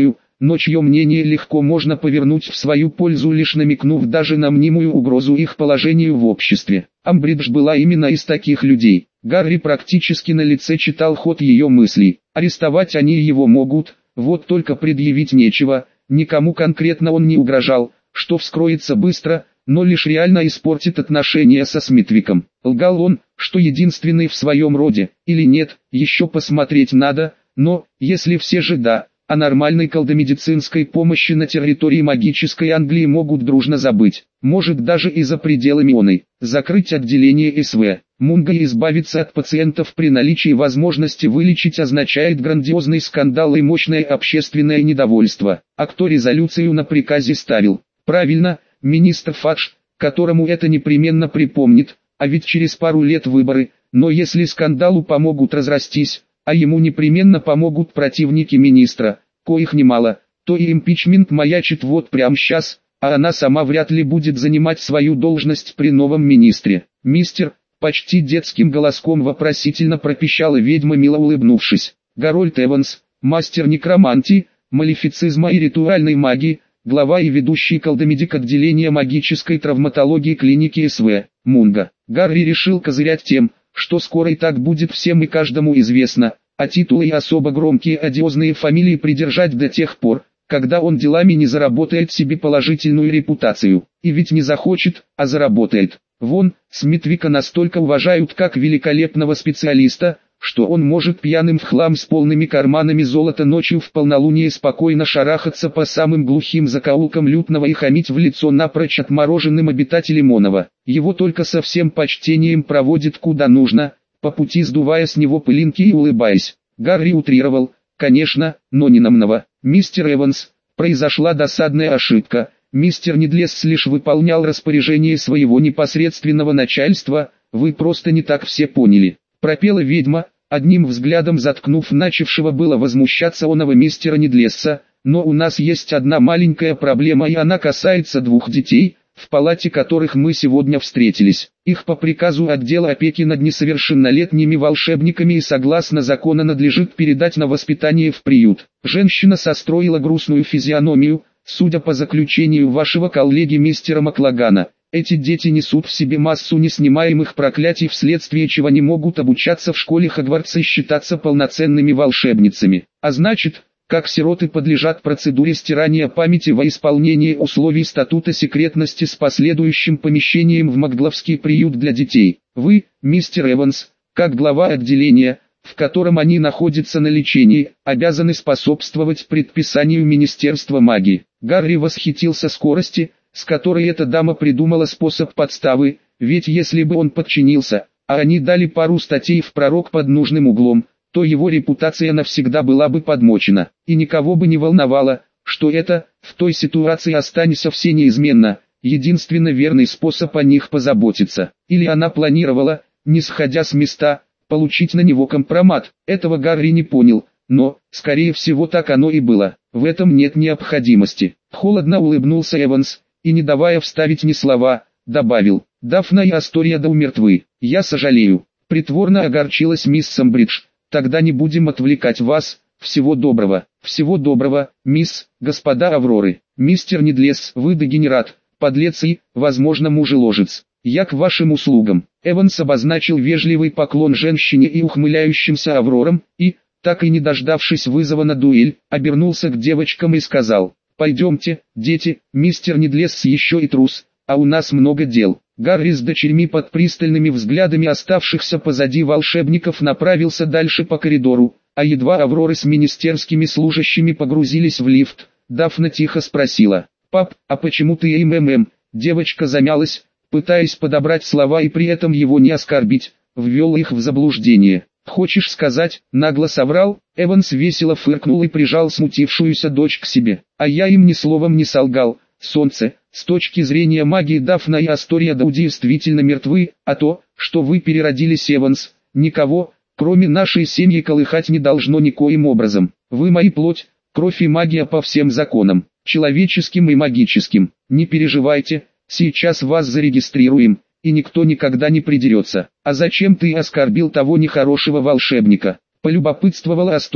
но чье мнение легко можно повернуть в свою пользу, лишь намекнув даже на мнимую угрозу их положению в обществе. Амбридж была именно из таких людей. Гарри практически на лице читал ход ее мыслей. Арестовать они его могут, вот только предъявить нечего, никому конкретно он не угрожал, что вскроется быстро, но лишь реально испортит отношения со Смитвиком. Лгал он, что единственный в своем роде, или нет, еще посмотреть надо, но, если все же да, о нормальной колдомедицинской помощи на территории магической Англии могут дружно забыть, может даже и за пределами оной. Закрыть отделение СВ. Мунга и избавиться от пациентов при наличии возможности вылечить означает грандиозный скандал и мощное общественное недовольство. А кто резолюцию на приказе ставил? Правильно, министр Фадж, которому это непременно припомнит, а ведь через пару лет выборы, но если скандалу помогут разрастись, а ему непременно помогут противники министра, коих немало, то и импичмент маячит вот прямо сейчас, а она сама вряд ли будет занимать свою должность при новом министре. «Мистер», почти детским голоском вопросительно пропищала ведьма, мило улыбнувшись. Гарольд Эванс, мастер некромантии, малефицизма и ритуальной магии, глава и ведущий колдомедик отделения магической травматологии клиники СВ, Мунга. Гарри решил козырять тем, что скоро и так будет всем и каждому известно, а титулы и особо громкие одиозные фамилии придержать до тех пор, когда он делами не заработает себе положительную репутацию. И ведь не захочет, а заработает. Вон, Смитвика настолько уважают как великолепного специалиста, что он может пьяным в хлам с полными карманами золота ночью в полнолуние спокойно шарахаться по самым глухим закоулкам Лютного и хамить в лицо напрочь отмороженным обитателям Онова. Его только со всем почтением проводит куда нужно, по пути сдувая с него пылинки и улыбаясь. Гарри утрировал, конечно, но не намного. «Мистер Эванс, произошла досадная ошибка. Мистер Нидлесс лишь выполнял распоряжение своего непосредственного начальства, вы просто не так все поняли», пропела ведьма, одним взглядом заткнув начавшего было возмущаться оного мистера Нидлесса. «Но у нас есть одна маленькая проблема, и она касается 2 детей, в палате которых мы сегодня встретились. Их по приказу отдела опеки над несовершеннолетними волшебниками и согласно закону надлежит передать на воспитание в приют». Женщина состроила грустную физиономию. «Судя по заключению вашего коллеги мистера Маклагана, эти дети несут в себе массу неснимаемых проклятий, вследствие чего не могут обучаться в школе Хогвартса и считаться полноценными волшебницами. А значит, как сироты подлежат процедуре стирания памяти во исполнение условий статута секретности с последующим помещением в Макгловский приют для детей. Вы, мистер Эванс, как глава отделения, в котором они находятся на лечении, обязаны способствовать предписанию Министерства магии». Гарри восхитился скорости, с которой эта дама придумала способ подставы, ведь если бы он подчинился, а они дали пару статей в пророк под нужным углом, то его репутация навсегда была бы подмочена, и никого бы не волновало, что это, в той ситуации останется все неизменно, единственно верный способ о них позаботиться. Или она планировала, не сходя с места, получить на него компромат. Этого Гарри не понял, но, скорее всего, так оно и было. В этом нет необходимости. Холодно улыбнулся Эванс, и не давая вставить ни слова, добавил: «Дафна и Асториада умертвы. Я сожалею». Притворно огорчилась мисс Амбридж. «Тогда не будем отвлекать вас. Всего доброго». «Всего доброго, мисс, господа Авроры. Мистер Нидлесс, вы дегенерат, подлец и, возможно, мужеложец. Я к вашим услугам». Эванс обозначил вежливый поклон женщине и ухмыляющимся Аврорам, и, так и не дождавшись вызова на дуэль, обернулся к девочкам и сказал: «Пойдемте, дети, мистер Нидлесс еще и трус, а у нас много дел». Гарри с дочерьми под пристальными взглядами оставшихся позади волшебников направился дальше по коридору, а едва Авроры с министерскими служащими погрузились в лифт, Дафна тихо спросила: «Пап, а почему ты МММ?» Девочка замялась, пытаясь подобрать слова и при этом его не оскорбить, ввел их в заблуждение. «Хочешь сказать?» — нагло соврал. Эванс весело фыркнул и прижал смутившуюся дочь к себе. «А я им ни словом не солгал. Солнце, с точки зрения магии Дафна и Асториада действительно мертвы, а то, что вы переродились, Эванс, никого, кроме нашей семьи, колыхать не должно никоим образом. Вы мои плоть, кровь и магия по всем законам, человеческим и магическим. Не переживайте, сейчас вас зарегистрируем, и никто никогда не придерется». «А зачем ты оскорбил того нехорошего волшебника?» — полюбопытствовала Астория.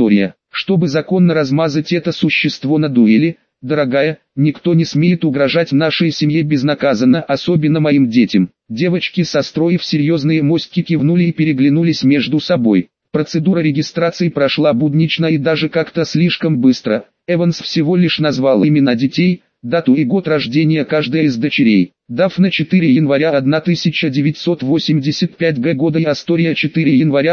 чтобы законно размазать это существо на дуэли. Дорогая, никто не смеет угрожать нашей семье безнаказанно, особенно моим детям. Девочки, состроив серьезные моськи, кивнули и переглянулись между собой. Процедура регистрации прошла буднично и даже как-то слишком быстро. Эванс всего лишь назвал имена детей, дату и год рождения каждой из дочерей. Дафна 4 января 1985 года и Астория 4 января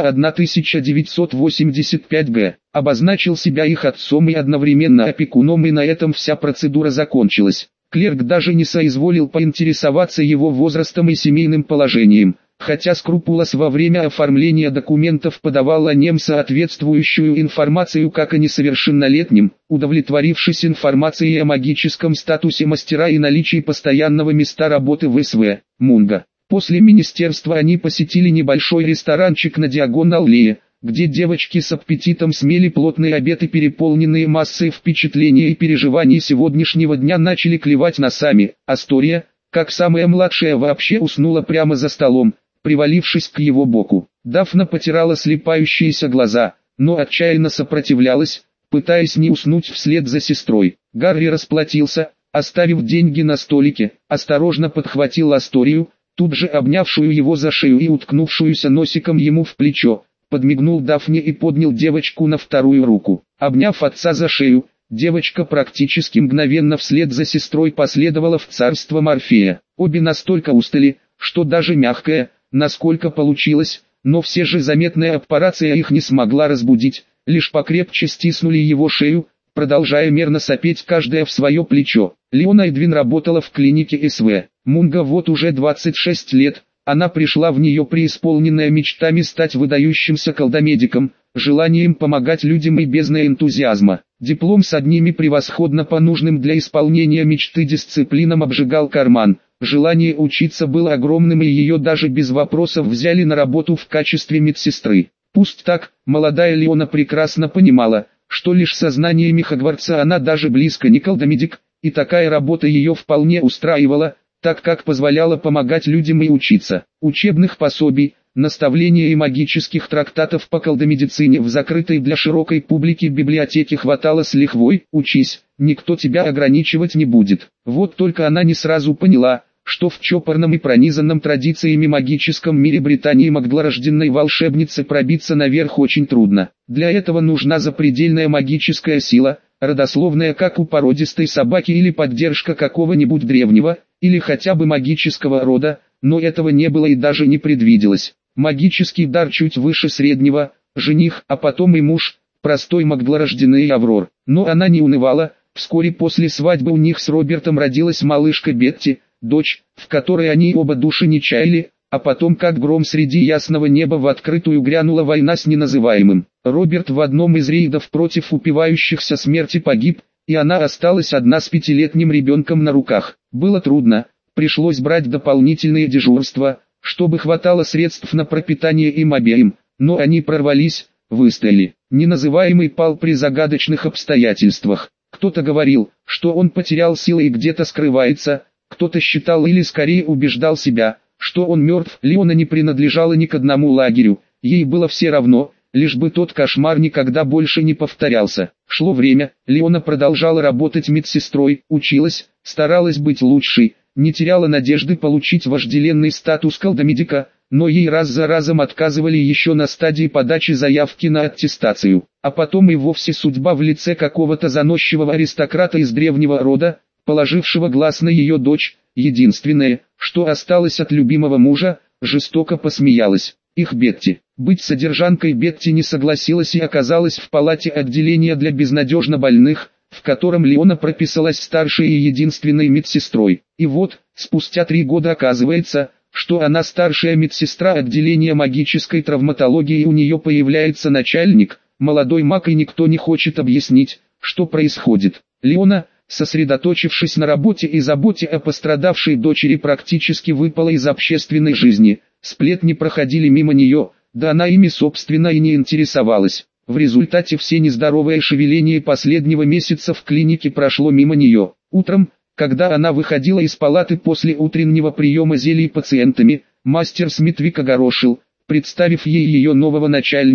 1985 г. Обозначил себя их отцом и одновременно опекуном, и на этом вся процедура закончилась. Клерк даже не соизволил поинтересоваться его возрастом и семейным положением, хотя Скрупулос во время оформления документов подавал о нем соответствующую информацию как о несовершеннолетнем, удовлетворившись информацией о магическом статусе мастера и наличии постоянного места работы в СВ Мунго. После министерства они посетили небольшой ресторанчик на Диагонал-Лее, где девочки с аппетитом смели плотный обед и переполненные массой впечатлений и переживаний сегодняшнего дня начали клевать носами. Астория, как самая младшая, вообще уснула прямо за столом, привалившись к его боку. Дафна потирала слепающиеся глаза, но отчаянно сопротивлялась, пытаясь не уснуть вслед за сестрой. Гарри расплатился, оставив деньги на столике, осторожно подхватил Асторию, тут же обнявшую его за шею и уткнувшуюся носиком ему в плечо, подмигнул Дафне и поднял девочку на вторую руку. Обняв отца за шею, девочка практически мгновенно вслед за сестрой последовала в царство Морфея. Обе настолько устали, что даже мягкая, насколько получилось, но все же заметная аппарация их не смогла разбудить, лишь покрепче стиснули его шею, продолжая мерно сопеть каждая в свое плечо. Леона Эдвин работала в клинике СВ Мунго вот уже 26 лет. Она пришла в нее преисполненная мечтами стать выдающимся колдомедиком, желанием помогать людям и бездной энтузиазма. Диплом с одними превосходно по нужным для исполнения мечты дисциплинам обжигал карман. Желание учиться было огромным, и ее даже без вопросов взяли на работу в качестве медсестры. Пусть так, молодая Леона прекрасно понимала, что лишь со знаниями Хогвартса она даже близко не колдомедик, и такая работа ее вполне устраивала, так как позволяла помогать людям и учиться. Учебных пособий, наставлений и магических трактатов по колдомедицине в закрытой для широкой публики библиотеке хватало с лихвой. Учись, никто тебя ограничивать не будет. Вот только она не сразу поняла, что в чопорном и пронизанном традициями магическом мире Британии магдалорожденной волшебнице пробиться наверх очень трудно. Для этого нужна запредельная магическая сила, родословная как у породистой собаки или поддержка какого-нибудь древнего, или хотя бы магического рода, но этого не было и даже не предвиделось. Магический дар чуть выше среднего, жених, а потом и муж, простой магдалорожденный Аврор. Но она не унывала, вскоре после свадьбы у них с Робертом родилась малышка Бетти, дочь, в которой они оба души не чаяли, а потом как гром среди ясного неба в открытую грянула война с неназываемым. Роберт в одном из рейдов против упивающихся смерти погиб, и она осталась одна с 5-летним ребенком на руках. Было трудно, пришлось брать дополнительные дежурства, чтобы хватало средств на пропитание им обеим, но они прорвались, выстояли. Неназываемый пал при загадочных обстоятельствах. Кто-то говорил, что он потерял силы и где-то скрывается, кто-то считал или скорее убеждал себя, что он мертв. Леона не принадлежала ни к одному лагерю, ей было все равно, лишь бы тот кошмар никогда больше не повторялся. Шло время, Леона продолжала работать медсестрой, училась, старалась быть лучшей, не теряла надежды получить вожделенный статус колдомедика, но ей раз за разом отказывали еще на стадии подачи заявки на аттестацию. А потом и вовсе судьба в лице какого-то заносчивого аристократа из древнего рода, положившего глаз на ее дочь, единственное, что осталось от любимого мужа, жестоко посмеялась. Их Бетти. Быть содержанкой Бетти не согласилась и оказалась в палате отделения для безнадежно больных, в котором Леона прописалась старшей и единственной медсестрой. И вот, спустя 3 года оказывается, что она старшая медсестра отделения магической травматологии, и у нее появляется начальник, молодой маг, и никто не хочет объяснить, что происходит. Леона, сосредоточившись на работе и заботе о пострадавшей дочери, практически выпала из общественной жизни. Сплетни проходили мимо нее, да она ими собственно и не интересовалась. В результате все нездоровое шевеление последнего месяца в клинике прошло мимо нее. Утром, когда она выходила из палаты после утреннего приема зелий пациентами, мастер Смитвик огорошил, представив ей ее нового начальника,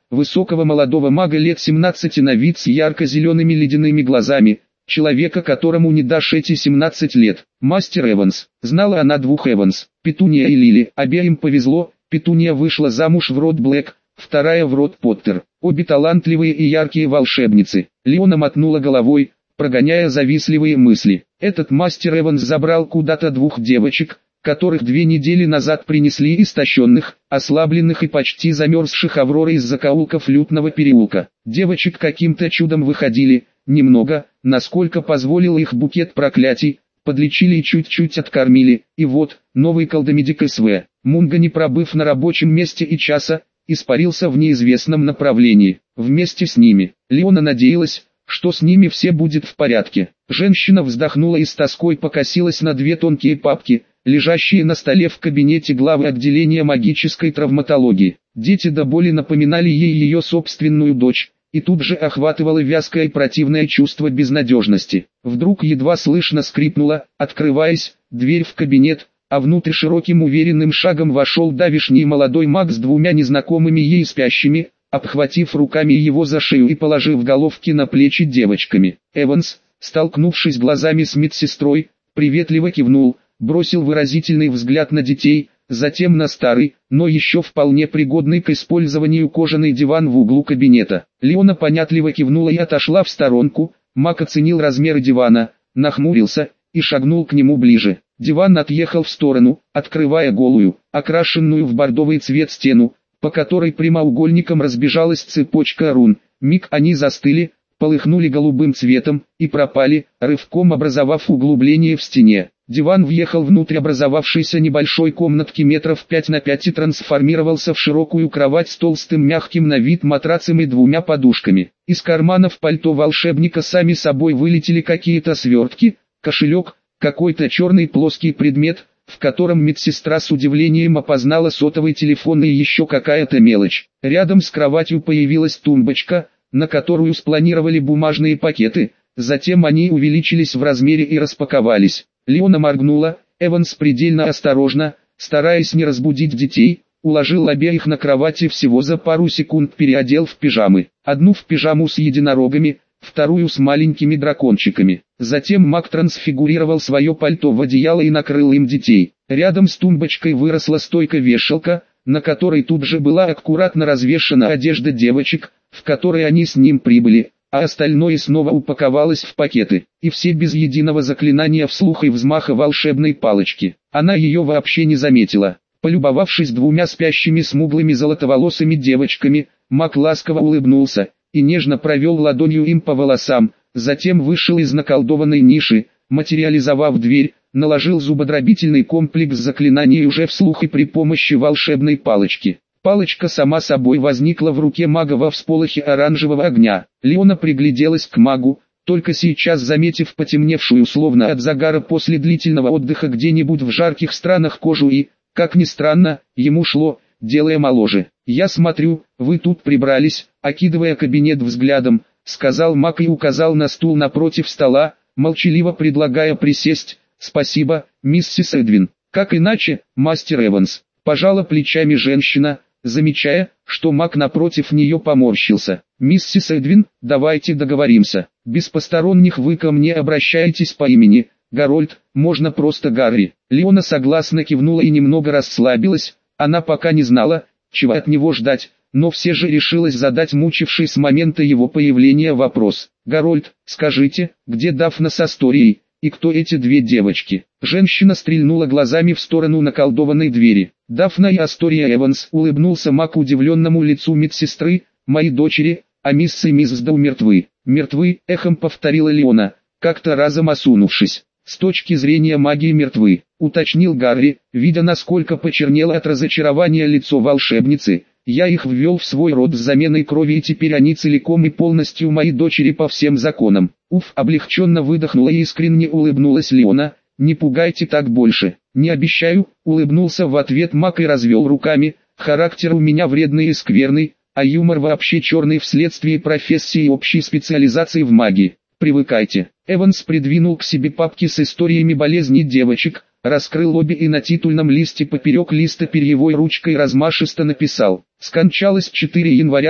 высокого молодого мага лет 17 на вид с ярко-зелеными ледяными глазами, человека, которому не дашь эти 17 лет. Мастер Эванс. Знала она двух Эванс, Петуния и Лили. Обеим повезло, Петуния вышла замуж в род Блэк, вторая в род Поттер. Обе талантливые и яркие волшебницы. Леона мотнула головой, прогоняя завистливые мысли. Этот мастер Эванс забрал куда-то двух девочек, которых 2 недели назад принесли истощенных, ослабленных и почти замерзших Авроры из закоулков лютного переулка. Девочек каким-то чудом выходили, немного, насколько позволил их букет проклятий, подлечили и чуть-чуть откормили, и вот, новый колдомедик СВ. Мунга, не пробыв на рабочем месте и часа, испарился в неизвестном направлении. Вместе с ними, Леона надеялась, что с ними все будет в порядке. Женщина вздохнула и с тоской покосилась на 2 тонкие папки, лежащие на столе в кабинете главы отделения магической травматологии. Дети до боли напоминали ей ее собственную дочь, и тут же охватывало вязкое и противное чувство безнадежности. Вдруг едва слышно скрипнула, открываясь, дверь в кабинет, а внутрь широким уверенным шагом вошел давишний молодой маг с 2 незнакомыми ей спящими, обхватив руками его за шею и положив головки на плечи девочками. Эванс, столкнувшись глазами с медсестрой, приветливо кивнул, бросил выразительный взгляд на детей, затем на старый, но еще вполне пригодный к использованию кожаный диван в углу кабинета. Леона понятливо кивнула и отошла в сторонку. Маг оценил размеры дивана, нахмурился и шагнул к нему ближе. Диван отъехал в сторону, открывая голую, окрашенную в бордовый цвет стену, по которой прямоугольником разбежалась цепочка рун. Миг они застыли, полыхнули голубым цветом и пропали, рывком образовав углубление в стене. Диван въехал внутрь образовавшейся небольшой комнатки метров 5 на 5 и трансформировался в широкую кровать с толстым мягким на вид матрацем и 2 подушками. Из карманов пальто волшебника сами собой вылетели какие-то свертки, кошелек, какой-то черный плоский предмет, в котором медсестра с удивлением опознала сотовый телефон и еще какая-то мелочь. Рядом с кроватью появилась тумбочка, на которую спланировали бумажные пакеты, затем они увеличились в размере и распаковались. Леона моргнула. Эванс предельно осторожно, стараясь не разбудить детей, уложил обеих на кровати всего за пару секунд, переодел в пижамы. Одну в пижаму с единорогами, вторую с маленькими дракончиками. Затем маг трансфигурировал свое пальто в одеяло и накрыл им детей. Рядом с тумбочкой выросла стойка-вешалка, на которой тут же была аккуратно развешана одежда девочек, в которой они с ним прибыли, а остальное снова упаковалось в пакеты, и все без единого заклинания вслух и взмаха волшебной палочки. Она ее вообще не заметила. Полюбовавшись 2 спящими смуглыми золотоволосыми девочками, маг ласково улыбнулся и нежно провел ладонью им по волосам, затем вышел из наколдованной ниши, материализовав дверь, наложил зубодробительный комплекс заклинаний уже вслух и при помощи волшебной палочки. Палочка сама собой возникла в руке мага во всполохе оранжевого огня. Леона пригляделась к магу, только сейчас заметив потемневшую словно от загара после длительного отдыха где-нибудь в жарких странах кожу и, как ни странно, ему шло, делая моложе. «Я смотрю, вы тут прибрались», окидывая кабинет взглядом, сказал маг и указал на стул напротив стола, молчаливо предлагая присесть. «Спасибо, миссис Эдвин». «Как иначе, мастер Эванс?» Пожала плечами женщина, замечая, что маг напротив нее поморщился. «Миссис Эдвин, давайте договоримся. Без посторонних вы ко мне обращаетесь по имени. Гарольд, можно просто Гарри». Леона согласно кивнула и немного расслабилась. Она пока не знала, чего от него ждать, но все же решилась задать мучивший с момента его появления вопрос. «Гарольд, скажите, где Дафна с Асторией, и кто эти 2 девочки?» Женщина стрельнула глазами в сторону наколдованной двери. «Дафна и Астория Эванс», улыбнулся маг удивленному лицу медсестры, «мои дочери, а мисс и мисс Дау мертвы». «Мертвы», эхом повторила Леона, как-то разом осунувшись. «С точки зрения магии мертвы», уточнил Гарри, видя насколько почернело от разочарования лицо волшебницы. «Я их ввел в свой род с заменой крови, и теперь они целиком и полностью мои дочери по всем законам». Уф, облегченно выдохнула и искренне улыбнулась Леона. «Не пугайте так больше». «Не обещаю», улыбнулся в ответ маг и развел руками. «Характер у меня вредный и скверный, а юмор вообще черный вследствие профессии и общей специализации в магии. Привыкайте». Эванс придвинул к себе папки с историями болезней девочек, раскрыл обе и на титульном листе поперек листа перьевой ручкой размашисто написал: «Скончалась 4 января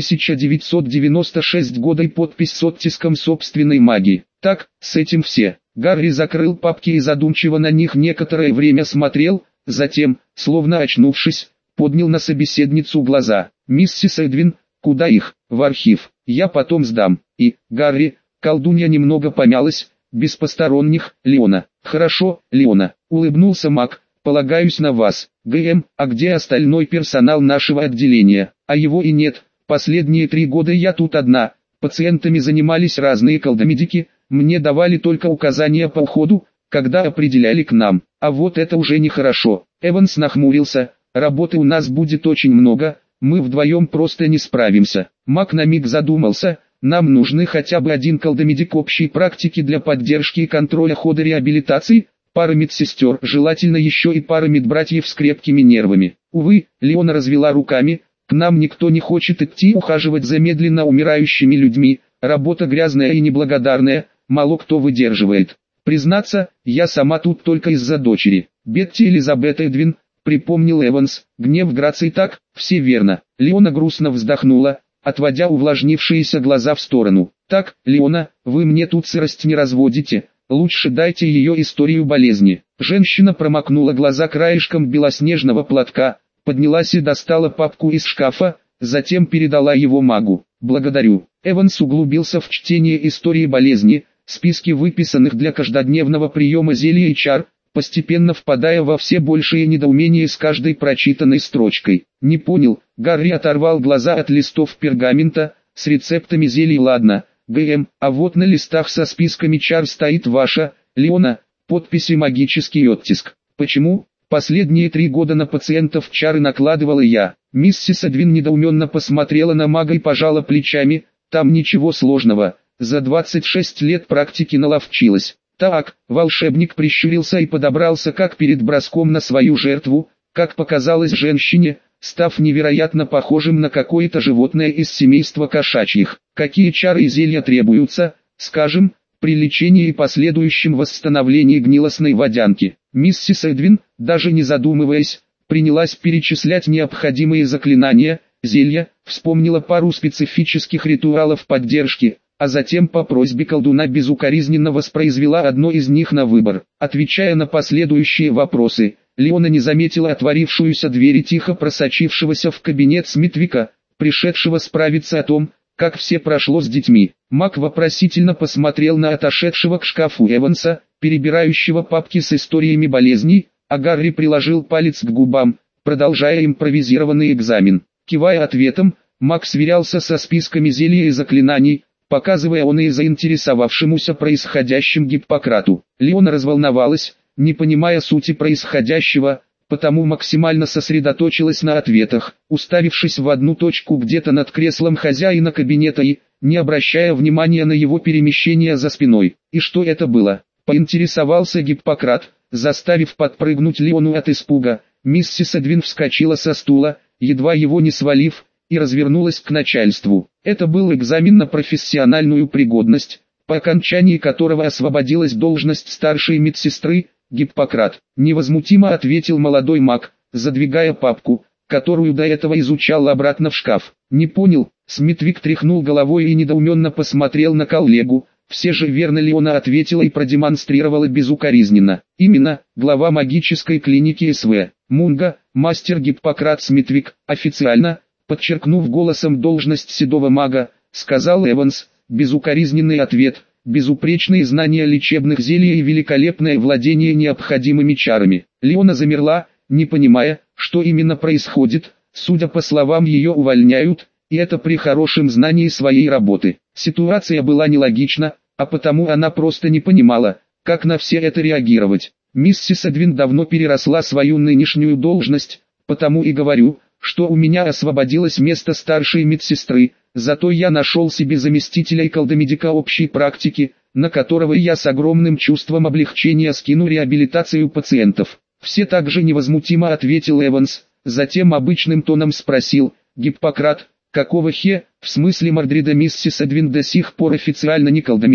1996 года» и подпись с оттиском собственной магии. Так, с этим все. Гарри закрыл папки и задумчиво на них некоторое время смотрел, затем, словно очнувшись, поднял на собеседницу глаза. «Миссис Эдвин, куда их?» «В архив. Я потом сдам». И, Гарри, колдунья немного помялась, без посторонних, Леона. «Хорошо, Леона», улыбнулся маг, «полагаюсь на вас. ГМ, а где остальной персонал нашего отделения?» «А его и нет. Последние 3 года я тут одна. Пациентами занимались разные колдомедики, мне давали только указания по уходу, когда определяли к нам. А вот это уже нехорошо». Эванс нахмурился. «Работы у нас будет очень много, мы вдвоем просто не справимся». Маг на миг задумался. «Нам нужны хотя бы 1 колдомедик общей практики для поддержки и контроля хода реабилитации, пара медсестер, желательно еще и пара медбратьев с крепкими нервами». Увы, Леона развела руками, «к нам никто не хочет идти ухаживать за медленно умирающими людьми, работа грязная и неблагодарная, мало кто выдерживает. Признаться, я сама тут только из-за дочери». «Бетти Элизабет Эдвин», припомнил Эванс, «гнев Грации». «Так, все верно». Леона грустно вздохнула, отводя увлажнившиеся глаза в сторону. «Так, Леона, вы мне тут сырость не разводите, лучше дайте ее историю болезни». Женщина промокнула глаза краешком белоснежного платка, поднялась и достала папку из шкафа, затем передала его магу. «Благодарю». Эванс углубился в чтение истории болезни, списки выписанных для каждодневного приема зелий и чар, постепенно впадая во все большее недоумение с каждой прочитанной строчкой. «Не понял». Гарри оторвал глаза от листов пергамента, «с рецептами зелий ладно, ГМ, а вот на листах со списками чар стоит ваша, Леона, подпись и магический оттиск. Почему? Последние 3 года на пациентов чары накладывала я». Миссис Эдвин недоуменно посмотрела на мага и пожала плечами. «Там ничего сложного, за 26 лет практики наловчилась». «Так», волшебник прищурился и подобрался как перед броском на свою жертву, как показалось женщине, став невероятно похожим на какое-то животное из семейства кошачьих. «Какие чары и зелья требуются, скажем, при лечении и последующем восстановлении гнилостной водянки?» Миссис Эдвин, даже не задумываясь, принялась перечислять необходимые заклинания, зелья, вспомнила пару специфических ритуалов поддержки, а затем по просьбе колдуна безукоризненно воспроизвела одно из них на выбор. Отвечая на последующие вопросы, Леона не заметила отворившуюся дверь и тихо просочившегося в кабинет Смитвика, пришедшего справиться о том, как все прошло с детьми. Маг вопросительно посмотрел на отошедшего к шкафу Эванса, перебирающего папки с историями болезней, а Гарри приложил палец к губам, продолжая импровизированный экзамен. Кивая ответом, маг сверялся со списками зелий и заклинаний, показывая он и заинтересовавшемуся происходящим Гиппократу. Леона разволновалась, не понимая сути происходящего, потому максимально сосредоточилась на ответах, уставившись в одну точку где-то над креслом хозяина кабинета и, не обращая внимания на его перемещение за спиной. «И что это было?» — поинтересовался Гиппократ, заставив подпрыгнуть Леону от испуга. Миссис Эдвин вскочила со стула, едва его не свалив, и развернулась к начальству. Это был экзамен на профессиональную пригодность, по окончании которого освободилась должность старшей медсестры. «Гиппократ», — невозмутимо ответил молодой маг, задвигая папку, которую до этого изучал, обратно в шкаф. «Не понял», — Смитвик тряхнул головой и недоуменно посмотрел на коллегу. «Все же верно ли она ответила и продемонстрировала безукоризненно. Именно, глава магической клиники СВ. Мунга, мастер Гиппократ Смитвик, официально, подчеркнув голосом должность седого мага, сказал Эванс. Безукоризненный ответ, безупречные знания лечебных зелий и великолепное владение необходимыми чарами». Леона замерла, не понимая, что именно происходит. Судя по словам, ее увольняют, и это при хорошем знании своей работы. Ситуация была нелогична, а потому она просто не понимала, как на все это реагировать. Миссис Эдвин давно переросла свою нынешнюю должность, потому и говорю, что у меня освободилось место старшей медсестры, зато я нашел себе заместителя и колдомедика общей практики, на которого я с огромным чувством облегчения скину реабилитацию пациентов. Все также невозмутимо ответил Эванс, затем обычным тоном спросил: «Гиппократ, какого хе, в смысле Мордрида миссис Эдвин до сих пор официально не колдомедик?»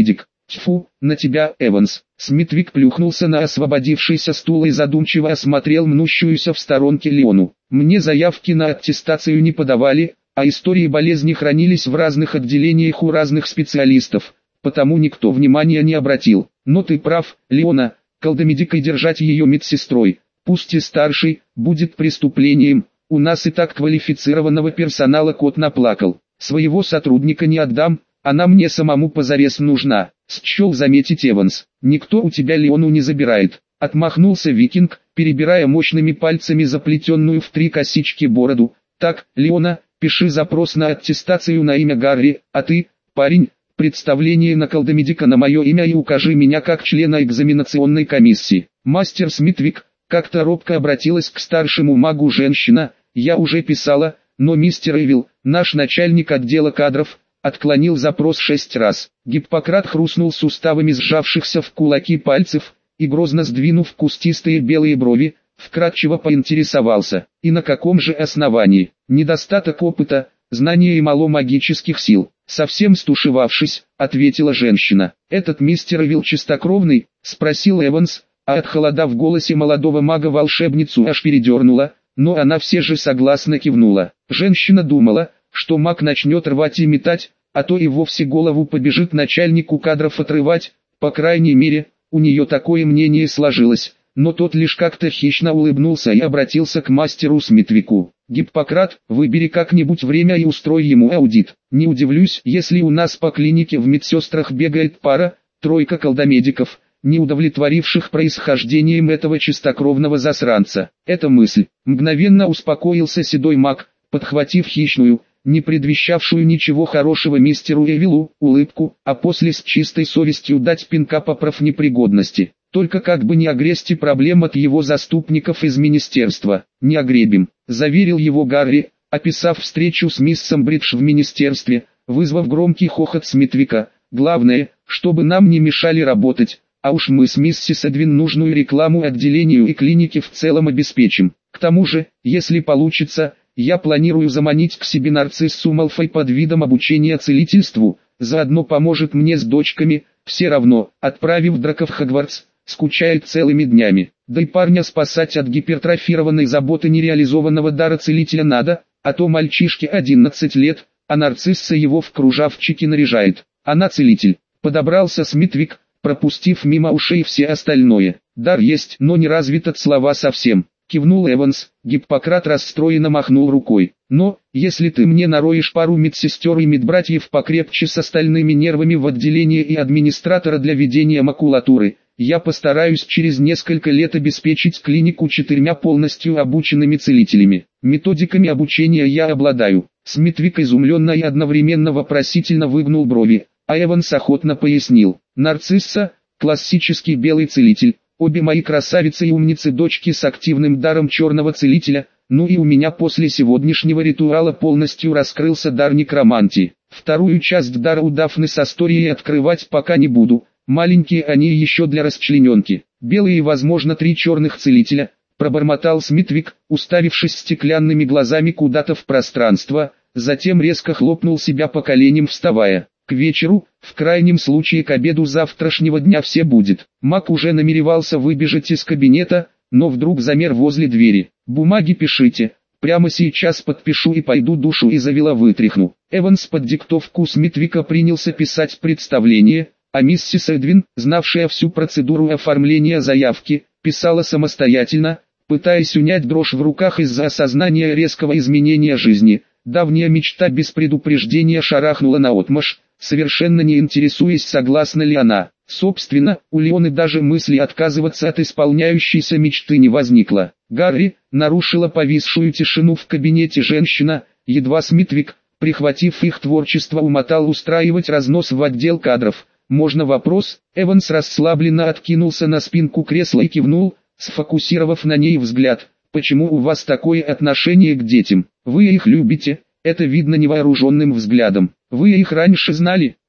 Тьфу, на тебя, Эванс. Смитвик плюхнулся на освободившийся стул и задумчиво осмотрел мнущуюся в сторонке Леону. Мне заявки на аттестацию не подавали, а истории болезни хранились в разных отделениях у разных специалистов, потому никто внимания не обратил. Но ты прав, Леона, колдомедикой держать ее медсестрой, пусть и старшей, будет преступлением. У нас и так квалифицированного персонала кот наплакал. Своего сотрудника не отдам, она мне самому позарез нужна. Счел заметить Эванс. Никто у тебя Леону не забирает. Отмахнулся викинг, перебирая мощными пальцами заплетенную в 3 косички бороду. Так, Леона, пиши запрос на аттестацию на имя Гарри, а ты, парень, представление на колдомедика на мое имя и укажи меня как члена экзаменационной комиссии. Мастер Смитвик, как-то робко обратилась к старшему магу женщина, я уже писала, но мистер Эвил, наш начальник отдела кадров, отклонил запрос 6 раз. Гиппократ хрустнул суставами сжавшихся в кулаки пальцев, и грозно сдвинув кустистые белые брови, вкратчиво поинтересовался, и на каком же основании? Недостаток опыта, знания и мало магических сил. Совсем стушевавшись, ответила женщина. Этот мистер Эвил чистокровный? Спросил Эванс, а от холода в голосе молодого мага волшебницу аж передернула, но она все же согласно кивнула. Женщина думала, что маг начнет рвать и метать, а то и вовсе голову побежит начальнику кадров отрывать, по крайней мере, у нее такое мнение сложилось, но тот лишь как-то хищно улыбнулся и обратился к мастеру Смитвику. Гиппократ, выбери как-нибудь время и устрой ему аудит. Не удивлюсь, если у нас по клинике в медсестрах бегает пара-тройка колдомедиков, не удовлетворивших происхождением этого чистокровного засранца. Эта мысль. Мгновенно успокоился седой маг, подхватив хищную, не предвещавшую ничего хорошего мистеру Эвилу, улыбку, а после с чистой совестью дать пинка по профнепригодности. Только как бы не огрести проблем от его заступников из министерства. Не огребем, заверил его Гарри, описав встречу с миссом Бридж в министерстве, вызвав громкий хохот Смитвика. Главное, чтобы нам не мешали работать, а уж мы с миссис Эдвин нужную рекламу отделению и клинике в целом обеспечим. К тому же, если получится, я планирую заманить к себе нарциссу Малфой под видом обучения целительству, заодно поможет мне с дочками, все равно, отправив Драка в Хогвартс, скучает целыми днями. Да и парня спасать от гипертрофированной заботы нереализованного дара целителя надо, а то мальчишке 11 лет, а нарцисса его в кружавчики наряжает. Она целитель. Подобрался Смитвик, пропустив мимо ушей все остальное. Дар есть, но не развит от слова совсем. Кивнул Эванс, Гиппократ расстроенно махнул рукой. Но, если ты мне нароешь пару медсестер и медбратьев покрепче с остальными нервами в отделении и администратора для ведения макулатуры, я постараюсь через несколько лет обеспечить клинику 4 полностью обученными целителями. Методиками обучения я обладаю. Смитвик изумленно и одновременно вопросительно выгнул брови, а Эванс охотно пояснил. Нарцисса, классический белый целитель, обе мои красавицы и умницы дочки с активным даром черного целителя, ну и у меня после сегодняшнего ритуала полностью раскрылся дар некромантии. Вторую часть дара у Дафны с Асторией открывать пока не буду. Маленькие они еще для расчлененки. Белые и возможно 3 черных целителя, пробормотал Смитвик, уставившись стеклянными глазами куда-то в пространство, затем резко хлопнул себя по коленям, вставая. К вечеру, в крайнем случае к обеду завтрашнего дня все будет. Маг уже намеревался выбежать из кабинета, но вдруг замер возле двери. Бумаги пишите, прямо сейчас подпишу и пойду душу из Эвила вытряхну. Эванс под диктовку Смитвика принялся писать представление, а миссис Эдвин, знавшая всю процедуру оформления заявки, писала самостоятельно, пытаясь унять дрожь в руках из-за осознания резкого изменения жизни. Давняя мечта без предупреждения шарахнула наотмашь, совершенно не интересуясь, согласна ли она. Собственно, у Леоны даже мысли отказываться от исполняющейся мечты не возникло. Гарри, нарушила повисшую тишину в кабинете женщина, едва Смитвик, прихватив их творчество, умотал устраивать разнос в отдел кадров. «Можно вопрос?» Эванс расслабленно откинулся на спинку кресла и кивнул, сфокусировав на ней взгляд. «Почему у вас такое отношение к детям? Вы их любите, это видно невооруженным взглядом. Вы их раньше знали?»